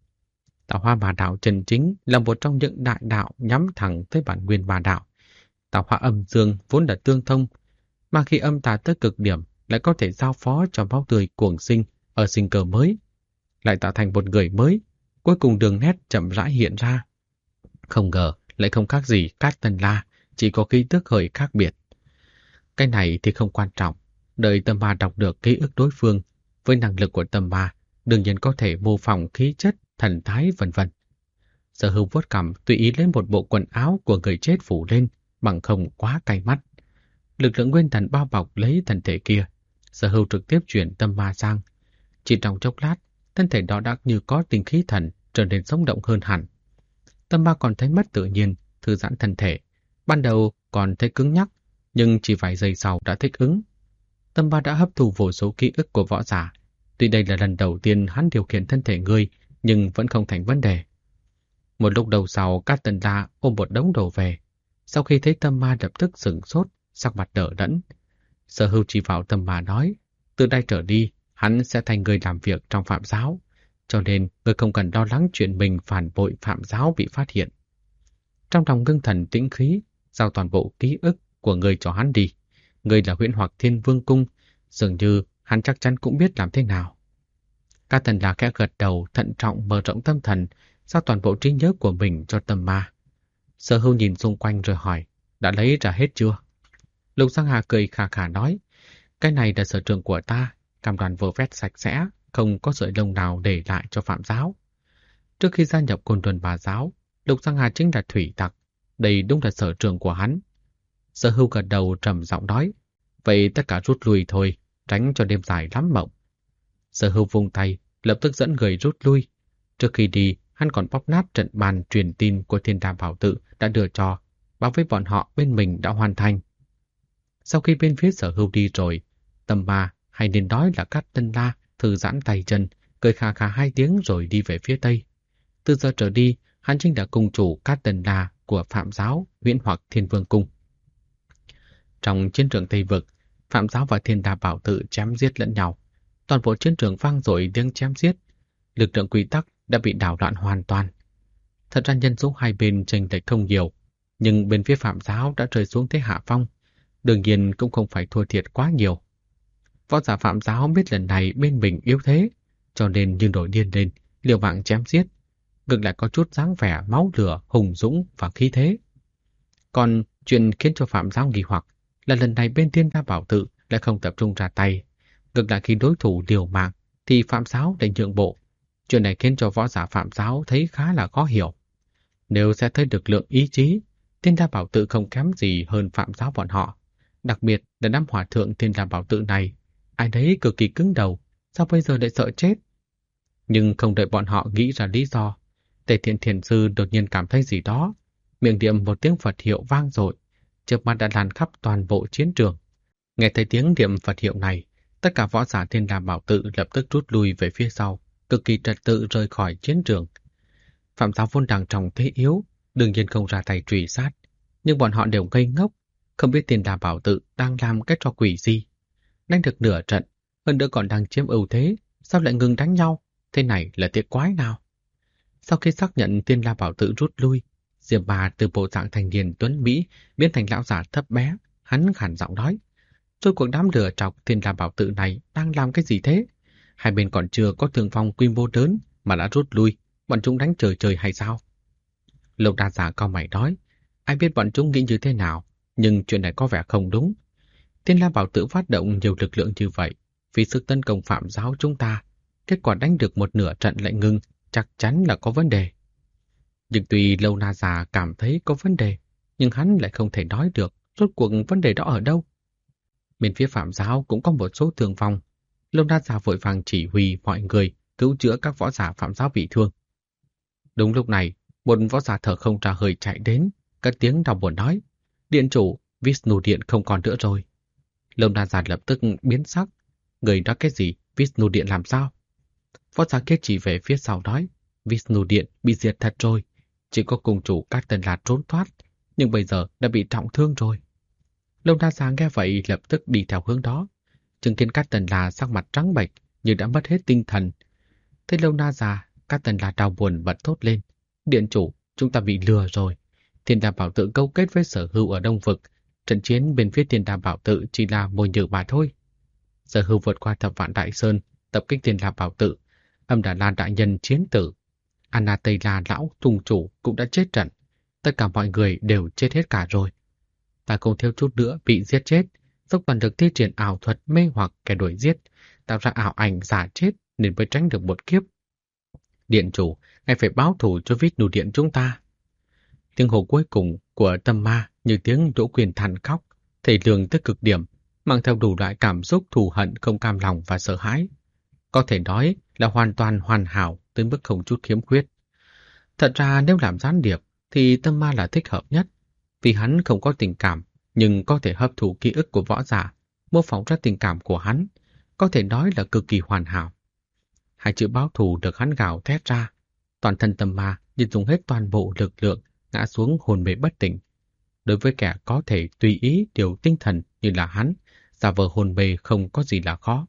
Tạo hóa ma đạo chân chính là một trong những đại đạo nhắm thẳng tới bản nguyên ma đạo. Tạo hóa âm dương vốn là tương thông, mà khi âm tà tới cực điểm lại có thể giao phó cho máu tươi cuồng sinh ở sinh cơ mới, lại tạo thành một người mới, cuối cùng đường nét chậm rãi hiện ra. Không ngờ lại không khác gì Cát Tần La, chỉ có khí tức hơi khác biệt. Cái này thì không quan trọng, đợi Tâm Ma đọc được ký ức đối phương, với năng lực của Tâm Ma, đương nhiên có thể mô phỏng khí chất, thần thái vân vân. Sở Hưu vuốt cằm tùy ý lấy một bộ quần áo của người chết phủ lên, bằng không quá cay mắt. Lực lượng nguyên thần bao bọc lấy thân thể kia, Sở Hưu trực tiếp chuyển Tâm Ma sang. Chỉ trong chốc lát, thân thể đó đã như có tinh khí thần, trở nên sống động hơn hẳn. Tâm Ma còn thấy mất tự nhiên, thư giãn thân thể. Ban đầu còn thấy cứng nhắc, nhưng chỉ vài giây sau đã thích ứng. Tâm Ma đã hấp thu vô số ký ức của võ giả. Tuy đây là lần đầu tiên hắn điều khiển thân thể ngươi, nhưng vẫn không thành vấn đề. Một lúc đầu sau, Cát Tần La ôm một đống đồ về. Sau khi thấy Tâm Ma lập tức sửng sốt, sắc mặt đờ đẫn. Sở Hưu chỉ vào Tâm Ma nói, từ đây trở đi, hắn sẽ thành người làm việc trong Phạm Giáo, cho nên người không cần lo lắng chuyện mình phản bội Phạm Giáo bị phát hiện. Trong lòng ngưng thần tĩnh khí, giao toàn bộ ký ức của người cho hắn đi. Người là Huyễn Hoặc Thiên Vương Cung, dường như hắn chắc chắn cũng biết làm thế nào. Cát Tần La khẽ gật đầu, thận trọng mở rộng tâm thần, giao toàn bộ trí nhớ của mình cho Tâm Ma. Sở Hưu nhìn xung quanh rồi hỏi, đã lấy ra hết chưa? Lục Giang Hà cười khà khà nói, cái này là sở trường của ta, cam đoan vơ vét sạch sẽ, không có sợi lông nào để lại cho Phạm Giáo. Trước khi gia nhập Côn Luân Bà Giáo, Lục Giang Hà chính là thủy tặc, đây đúng là sở trường của hắn. Sở Hưu gật đầu trầm giọng nói, vậy tất cả rút lui thôi, tránh cho đêm dài lắm mộng. Sở Hưu vung tay, lập tức dẫn người rút lui. Trước khi đi, hắn còn bóp nát trận bàn truyền tin của Thiên La Bảo Tự đã đưa cho, báo với bọn họ bên mình đã hoàn thành. Sau khi bên phía Sở Hưu đi rồi, Tâm Ma, hay nên nói là Cát Tần La, thư giãn tay chân, cười khà khà 2 tiếng rồi đi về phía tây. Từ giờ trở đi, hắn chính là cung chủ Cát Tần La của Phạm Giáo, Huyễn Hoặc Thiên Vương Cung. Trong chiến trường Tây Vực, Phạm Giáo và Thiên La Bảo Tự chém giết lẫn nhau. Toàn bộ chiến trường vang dội tiếng chém giết. Lực lượng quy tắc đã bị đảo loạn hoàn toàn. Thật ra nhân số hai bên chênh lệch không nhiều, nhưng bên phía Phạm giáo đã rơi xuống thế hạ phong, đương nhiên cũng không phải thua thiệt quá nhiều. Võ giả Phạm giáo biết lần này bên mình yếu thế, cho nên như nổi điên lên, liều mạng chém giết, ngược lại có chút dáng vẻ máu lửa, hùng dũng và khí thế. Còn chuyện khiến cho Phạm giáo nghi hoặc là lần này bên Thiên La Bảo Tự lại không tập trung ra tay, ngược lại khi đối thủ liều mạng thì Phạm giáo lại nhượng bộ. Chuyện này khiến cho võ giả Phạm giáo thấy khá là khó hiểu. Nếu sẽ thấy được lượng ý chí, Thiên La Bảo Tự không kém gì hơn Phạm giáo bọn họ. Đặc biệt là đám hòa thượng Thiên La Bảo Tự này, ai đấy cực kỳ cứng đầu, sao bây giờ lại sợ chết? Nhưng không đợi bọn họ nghĩ ra lý do, Tề Thiện Thiền Sư đột nhiên cảm thấy gì đó, miệng niệm một tiếng Phật hiệu vang dội, chớp mắt đã lan khắp toàn bộ chiến trường. Nghe thấy tiếng niệm Phật hiệu này, tất cả võ giả Thiên La Bảo Tự lập tức rút lui về phía sau, cực kỳ trật tự rời khỏi chiến trường. Phạm giáo vốn đang trong thế yếu, đương nhiên không ra tay truy sát, nhưng bọn họ đều ngây ngốc, không biết Thiên La Bảo Tự đang làm cái trò quỷ gì. Đánh được nửa trận, hơn nữa còn đang chiếm ưu thế, sao lại ngừng đánh nhau? Thế này là tiết quái nào? Sau khi xác nhận Thiên La Bảo Tự rút lui, Diệp Bà từ bộ dạng thanh niên tuấn Mỹ biến thành lão giả thấp bé, hắn khàn giọng nói: "Rốt cuộc đám lừa trọc Thiên La Bảo Tự này đang làm cái gì thế? Hai bên còn chưa có thương vong quy mô lớn mà đã rút lui, bọn chúng đánh trời trời hay sao?" Lục Đa Giả cau mày nói: "Ai biết bọn chúng nghĩ như thế nào, nhưng chuyện này có vẻ không đúng. Thiên La Bảo Tự phát động nhiều lực lượng như vậy vì sự tấn công Phạm giáo chúng ta, kết quả đánh được một nửa trận lại ngưng, chắc chắn là có vấn đề." Nhưng tuy Lâu Na Già cảm thấy có vấn đề, nhưng hắn lại không thể nói được rốt cuộc vấn đề đó ở đâu. Bên phía Phạm giáo cũng có một số thương vong. Lâu Na Già vội vàng chỉ huy mọi người cứu chữa các võ giả Phạm giáo bị thương. Đúng lúc này, một võ giả thở không ra hơi chạy đến, cất tiếng đau buồn nói: "Điện chủ, Vishnu Điện không còn nữa rồi." Lâu Na Già lập tức biến sắc: "Người nói cái gì? Vishnu Điện làm sao?" Võ giả kia chỉ về phía sau nói: "Vishnu Điện bị diệt thật rồi, chỉ có cung chủ Cát Tần La trốn thoát, nhưng bây giờ đã bị trọng thương rồi." Lâu Na Già nghe vậy lập tức đi theo hướng đó, chứng kiến Cát Tần La sắc mặt trắng bệch như đã mất hết tinh thần. Thấy Lâu Na Già, Cát Tần La đau buồn bật thốt lên: "Điện chủ, chúng ta bị lừa rồi. Thiên Đa Bảo Tự câu kết với Sở Hưu ở Đông Vực, trận chiến bên phía Thiên Đa Bảo Tự chỉ là mồi nhử mà thôi." Sở Hưu vượt qua Thập Vạn Đại Sơn, tập kích Thiên Đa Bảo Tự, Âm Đà La đại nhân chiến tử, Anna Tây La lão thùng chủ cũng đã chết trận, tất cả mọi người đều chết hết cả rồi. Ta không thiếu chút nữa bị giết chết, dốc toàn lực thi triển ảo thuật mê hoặc kẻ đuổi giết, tạo ra ảo ảnh giả chết nên mới tránh được một kiếp. Điện chủ, ngài phải báo thù cho Vishnu Điện chúng ta. Tiếng hô cuối cùng của Tâm Ma như tiếng Đỗ Quyền than khóc, thể lường tới cực điểm, mang theo đủ loại cảm xúc thù hận, không cam lòng và sợ hãi. Có thể nói là hoàn toàn hoàn hảo tới mức không chút khiếm khuyết. Thật ra nếu làm gián điệp thì Tâm Ma là thích hợp nhất, vì hắn không có tình cảm nhưng có thể hấp thụ ký ức của võ giả, mô phỏng ra tình cảm của hắn, có thể nói là cực kỳ hoàn hảo. Hai chữ báo thù được hắn gào thét ra, toàn thân Tâm Ma như dùng hết toàn bộ lực lượng, ngã xuống hồn mê bất tỉnh. Đối với kẻ có thể tùy ý điều tinh thần như là hắn, giả vờ hồn mê không có gì là khó.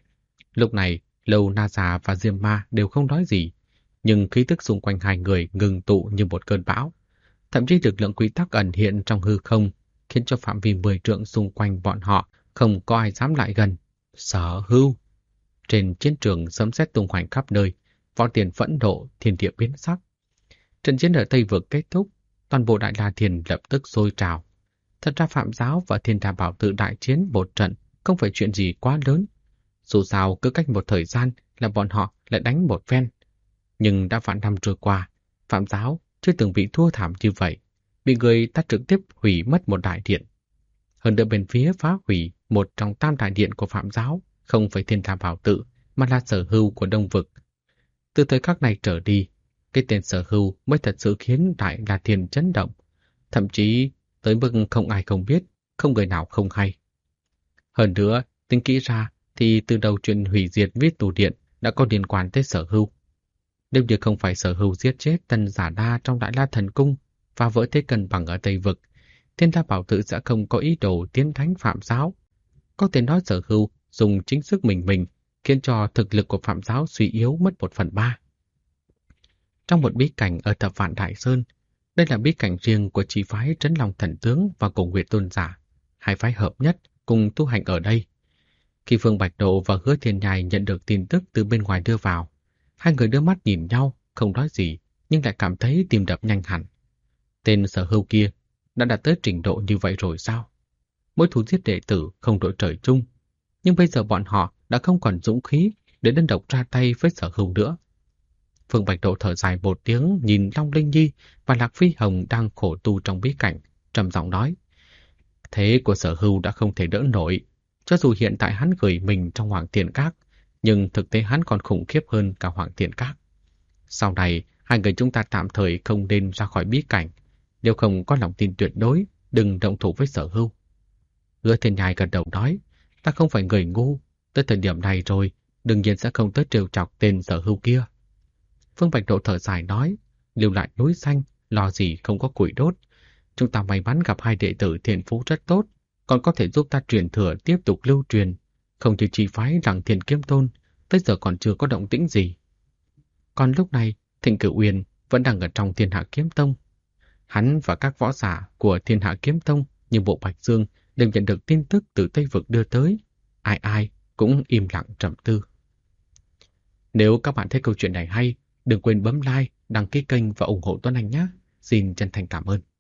Lúc này, Lâu Na Già và Diêm Ma đều không nói gì, nhưng khí tức xung quanh hai người ngừng tụ như một cơn bão. Thậm chí lực lượng quy tắc ẩn hiện trong hư không, khiến cho phạm vi 10 trượng xung quanh bọn họ không có ai dám lại gần. Sở Hưu! Trên chiến trường sấm sét tung hoành khắp nơi, võ tiền phẫn nộ, thiên địa biến sắc. Trận chiến ở Tây Vực kết thúc, toàn bộ Đại La Thiền lập tức sôi trào. Thật ra Phạm giáo và Thiên Đà Bảo Tự đại chiến một trận không phải chuyện gì quá lớn. Dù sao cứ cách một thời gian là bọn họ lại đánh một phen. Nhưng đã vạn năm trôi qua, Phạm giáo chưa từng bị thua thảm như vậy, bị người ta trực tiếp hủy mất một đại điện. Hơn nữa bên phía phá hủy một trong tam đại điện của Phạm giáo không phải Thiên Đà Bảo Tự mà là Sở Hưu của Đông Vực. Từ thời khắc này trở đi, cái tên Sở Hưu mới thật sự khiến Đại La Thiền chấn động, thậm chí tới mức không ai không biết, không người nào không hay. Hơn nữa, tính kỹ ra thì từ đầu chuyện hủy diệt Vishnu Điện đã có liên quan tới Sở Hưu. Nếu như không phải Sở Hưu giết chết Tân Giả Đa trong Đại La Thần Cung và vỡ thế cân bằng ở Tây Vực, Thiên La Bảo Tự sẽ không có ý đồ tiến thánh Phạm giáo. Có thể nói Sở Hưu dùng chính sức mình khiến cho thực lực của Phạm giáo suy yếu mất 1/3. trong một bí cảnh ở Thập Vạn Đại Sơn. Đây là bí cảnh riêng của chỉ phái Trấn Long Thần Tướng và Cổ Nguyệt Tôn Giả, hai phái hợp nhất cùng tu hành ở đây. Khi Phương Bạch Độ và Hứa Thiên Nhai nhận được tin tức từ bên ngoài đưa vào, hai người đưa mắt nhìn nhau, không nói gì, nhưng lại cảm thấy tim đập nhanh hẳn. Tên Sở Hưu kia đã đạt tới trình độ như vậy rồi sao? Mỗi thú giết đệ tử không đội trời chung, nhưng bây giờ bọn họ đã không còn dũng khí để đơn độc ra tay với Sở Hưu nữa. Phương Bạch Độ thở dài một tiếng, nhìn Long Linh Nhi và Lạc Phi Hồng đang khổ tu trong bí cảnh, trầm giọng nói: thế của Sở Hưu đã không thể đỡ nổi, cho dù hiện tại hắn gửi mình trong Hoàng Tiền Các, nhưng thực tế hắn còn khủng khiếp hơn cả Hoàng Tiền Các. Sau này, hai người chúng ta tạm thời không nên ra khỏi bí cảnh, nếu không có lòng tin tuyệt đối, đừng động thủ với Sở Hưu. Hứa Thiên Nhai gật đầu nói: ta không phải người ngu, tới thời điểm này rồi, đương nhiên sẽ không tới trêu chọc tên Sở Hưu kia. Phương Bạch Độ thở dài nói: lưu lại núi xanh, lo gì không có củi đốt. Chúng ta may mắn gặp hai đệ tử thiên phú rất tốt, còn có thể giúp ta truyền thừa tiếp tục lưu truyền, không như chi phái Lăng Thiên Kiếm Tôn, tới giờ còn chưa có động tĩnh gì. Còn lúc này, Thịnh Cửu Uyên vẫn đang ở trong Thiên Hạ Kiếm Tông. Hắn và các võ giả của Thiên Hạ Kiếm Tông như Bộ Bạch Dương đều nhận được tin tức từ Tây Vực đưa tới, ai ai cũng im lặng trầm tư. Nếu các bạn thấy câu chuyện này hay, đừng quên bấm like, đăng ký kênh và ủng hộ Tuấn Anh nhé. Xin chân thành cảm ơn.